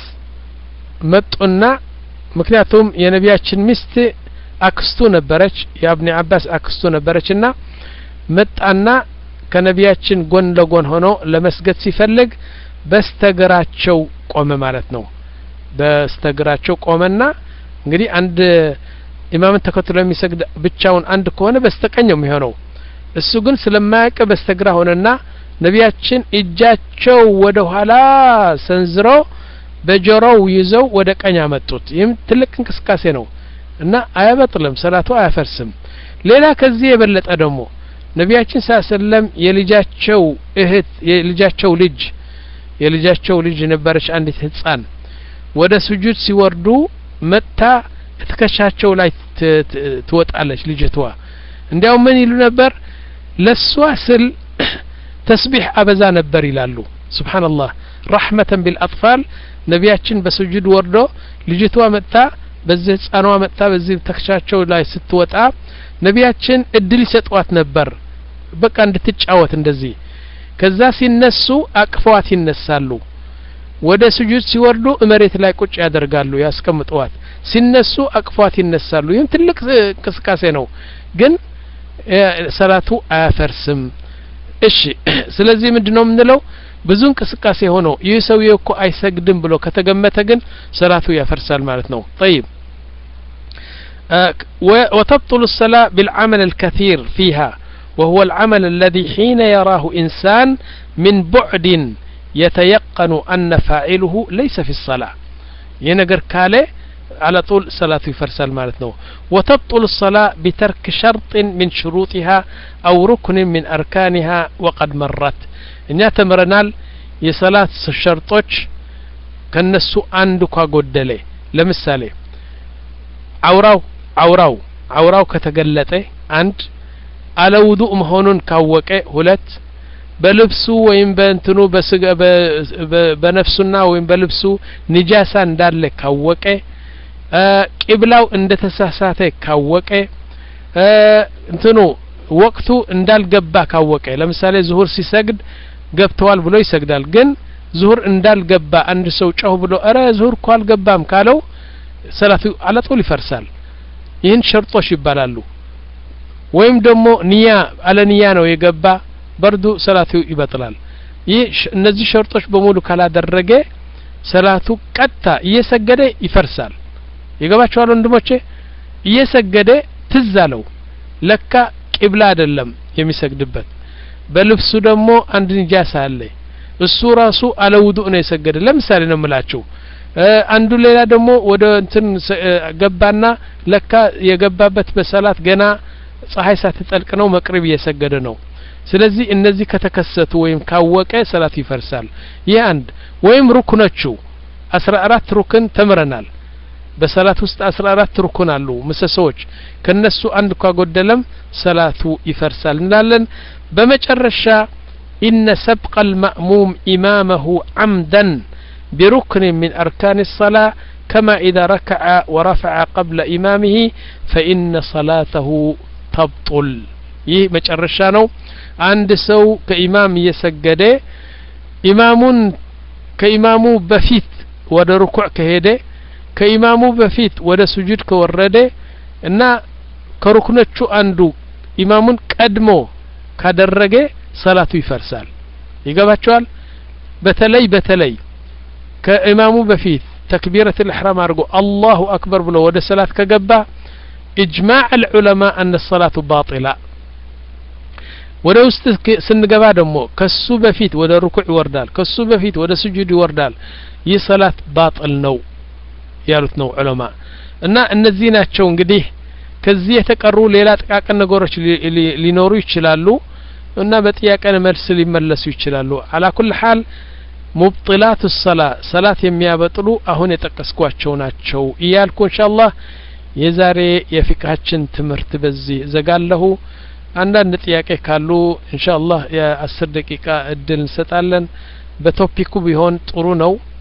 መጡና ምክንያቱም የነብያችን ሚስት አክስቱ ነበረች የኢብኑ አባስ አክስቱ ነበረችና መጣና ከነብያችን ጎን ለጎን ሆኖ ለመስገድ ሲፈልግ በስተግራቸው ቆመ ማለት ነው በስተግራቸው ቆመና እንግዲህ አንድ ኢማምን ተከትሎ የሚሰግድ ብቻውን አንድ ከሆነ በስተቀኝ ነው የሚሆነው እሱ ግን ስለማያውቅ በስተግራ ሆነና ነብያችን እጃቸው ወደ ኋላ ሰንዝረው በጆሮው ይዘው ወደ ቀኝ አመጡት ይህም ትልቅ እንቅስቃሴ ነው እና አያበጥልም ሰላቱ አያፈርስም ሌላ ከዚህ የበለጠ ደግሞ ነብያችን ሰለላሁ ዐለይሂ ወሰለም የልጃቸው እህት የልጃቸው ልጅ የልጃቸው ልጅ ነበረች አንዲት ህፃን ወደ ስጁድ ሲወርዱ መታ ትከሻቸው ላይ ትወጣለች ልጅቷ እንዲያው ምን ይሉ ነበር ለሷ ስል ተስቢህ አበዛ ነበር ይላሉ ሱብሃንአላህ ረህመተን ቢልአጥፋል ነብያችን በስጁድ ወርዶ ልጅቷ መታ በዚህ ህፃኗ መታ በዚህ ተከሻቸው ላይ ስትወጣ ነብያችን እድል ይሰጧት ነበር በቃ እንድትጫወት እንደዚህ ከዛ ሲነሱ አቅፈዋት ይነሳሉ ወደ ስጁድ ሲወርዱ መሬት ላይ ቁጭ ያደርጋሉ ያስቀምጡዋት ሲነሱ አቅፈዋት ይነሳሉ ይህም ትልቅ እንቅስቃሴ ነው ግን ሰላቱ አያፈርስም እሺ ስለዚህ ምንድነው የምንለው ብዙ እንቅስቃሴ ሆኖ ይህ ሰውዬው እኮ አይሰግድም ብሎ ከተገመተ ግን ሰላቱ ያፈርሳል ማለት ነው طيب وتبطل الصلاة بالعمل الكثير فيها وهو العمل الذي حين يراه إنسان من بعد يتيقن أن فاعله ليس في الصلاة ينقر كاله على طول صلاة يفرسل مالتنا وتبطل الصلاة بترك شرط من شروطها أو ركن من أركانها وقد مرت إن يتمرنال يصلاة الشرطوش كنسو عندك قدلي لمثالي عوراو عوراو عوراو كتقلته عند على وضوء مهونون كاوكه ሁለት በልብሱ ወይም በእንትኑ በስጋ በነፍሱና ወይም በልብሱ ንጃሳ እንዳለ ካወቀ ቂብላው እንደተሳሳተ ካወቀ እንትኑ ወቅቱ እንዳልገባ ካወቀ ለምሳሌ ዙሁር ሲሰግድ ገብተዋል ብሎ ይሰግዳል ግን ዙሁር እንዳልገባ አንድ ሰው ጫው ብሎ አረ ዙሁር እኮ አልገባም ካለው ሰላቱ አለጦል ይፈርሳል ይህን ሸርጦች ይባላሉ ወይም ደግሞ ንያ አለ ንያ ነው የገባ በርዱ ሰላቱ ይበጥላል ይህ እነዚህ ሸርጦች በሙሉ ካላደረገ ሰላቱ ቀጣ እየሰገደ ይፈርሳል ይገባቸዋል ወንድሞቼ እየሰገደ ትዛለው ለካ ቂብላ አይደለም የሚሰግድበት በልብሱ ደግሞ አንድ ንጃሳ አለ እሱ ራሱ አለ ውዱእ ነው የሰገደ ለምሳሌ ነው የምላችሁ አንዱ ሌላ ደግሞ ወደ እንትን ገባና ለካ የገባበት በሰላት ገና ፀሐይ ሳትጠልቅ ነው መቅሪብ እየሰገደ ነው ስለዚህ እነዚህ ከተከሰቱ ወይም ካወቀ ሰላት ይፈርሳል ይህ አንድ ወይም ሩክኖቹ አስራ አራት ሩክን ተምረናል በሰላት ውስጥ አስራ አራት ሩክን አሉ ምሰሶች ከነሱ አንድ ካጎደለም ሰላቱ ይፈርሳል እንላለን በመጨረሻ إن سبق المأموم إمامه عمدا بركن من أركان الصلاة كما إذا ركع ورفع قبل إمامه فإن صلاته تبطل ይህ መጨረሻ ነው አንድ ሰው ከኢማም እየሰገደ ኢማሙን ከኢማሙ በፊት ወደ ሩኩዕ ከሄደ ከኢማሙ በፊት ወደ ስጁድ ከወረደ እና ከሩክኖቹ አንዱ ኢማሙን ቀድሞ ካደረገ ሰላቱ ይፈርሳል ይገባቸዋል በተለይ በተለይ ከኢማሙ በፊት ተክቢረቱ الإحرام አድርጎ አላሁ አክበር ብሎ ወደ ሰላት ከገባ إجماع العلماء أن الصلاة باطلة ወደ ውስጥ ስንገባ ደግሞ ከሱ በፊት ወደ ሩኩዕ ይወርዳል ከሱ በፊት ወደ ስጁድ ይወርዳል ይህ ሰላት ባጥል ነው ያሉት ነው ዑለማ እና እነዚህ ናቸው እንግዲህ ከዚህ የተቀሩ ሌላ ጥቃቅን ነገሮች ሊኖሩ ይችላሉ እና በጥያቄ መልስ ሊመለሱ ይችላሉ على كل حال مبطلات الصلاة صلاة የሚያበጥሉ አሁን የጠቀስኳቸው ናቸው ይያልኩ ኢንሻአላህ የዛሬ የፍቅሃችን ትምህርት በዚህ ዘጋለሁ አንዳንድ ጥያቄ ካሉ ኢንሻአላህ የ10 ደቂቃ እድል እንሰጣለን በቶፒኩ ቢሆን ጥሩ ነው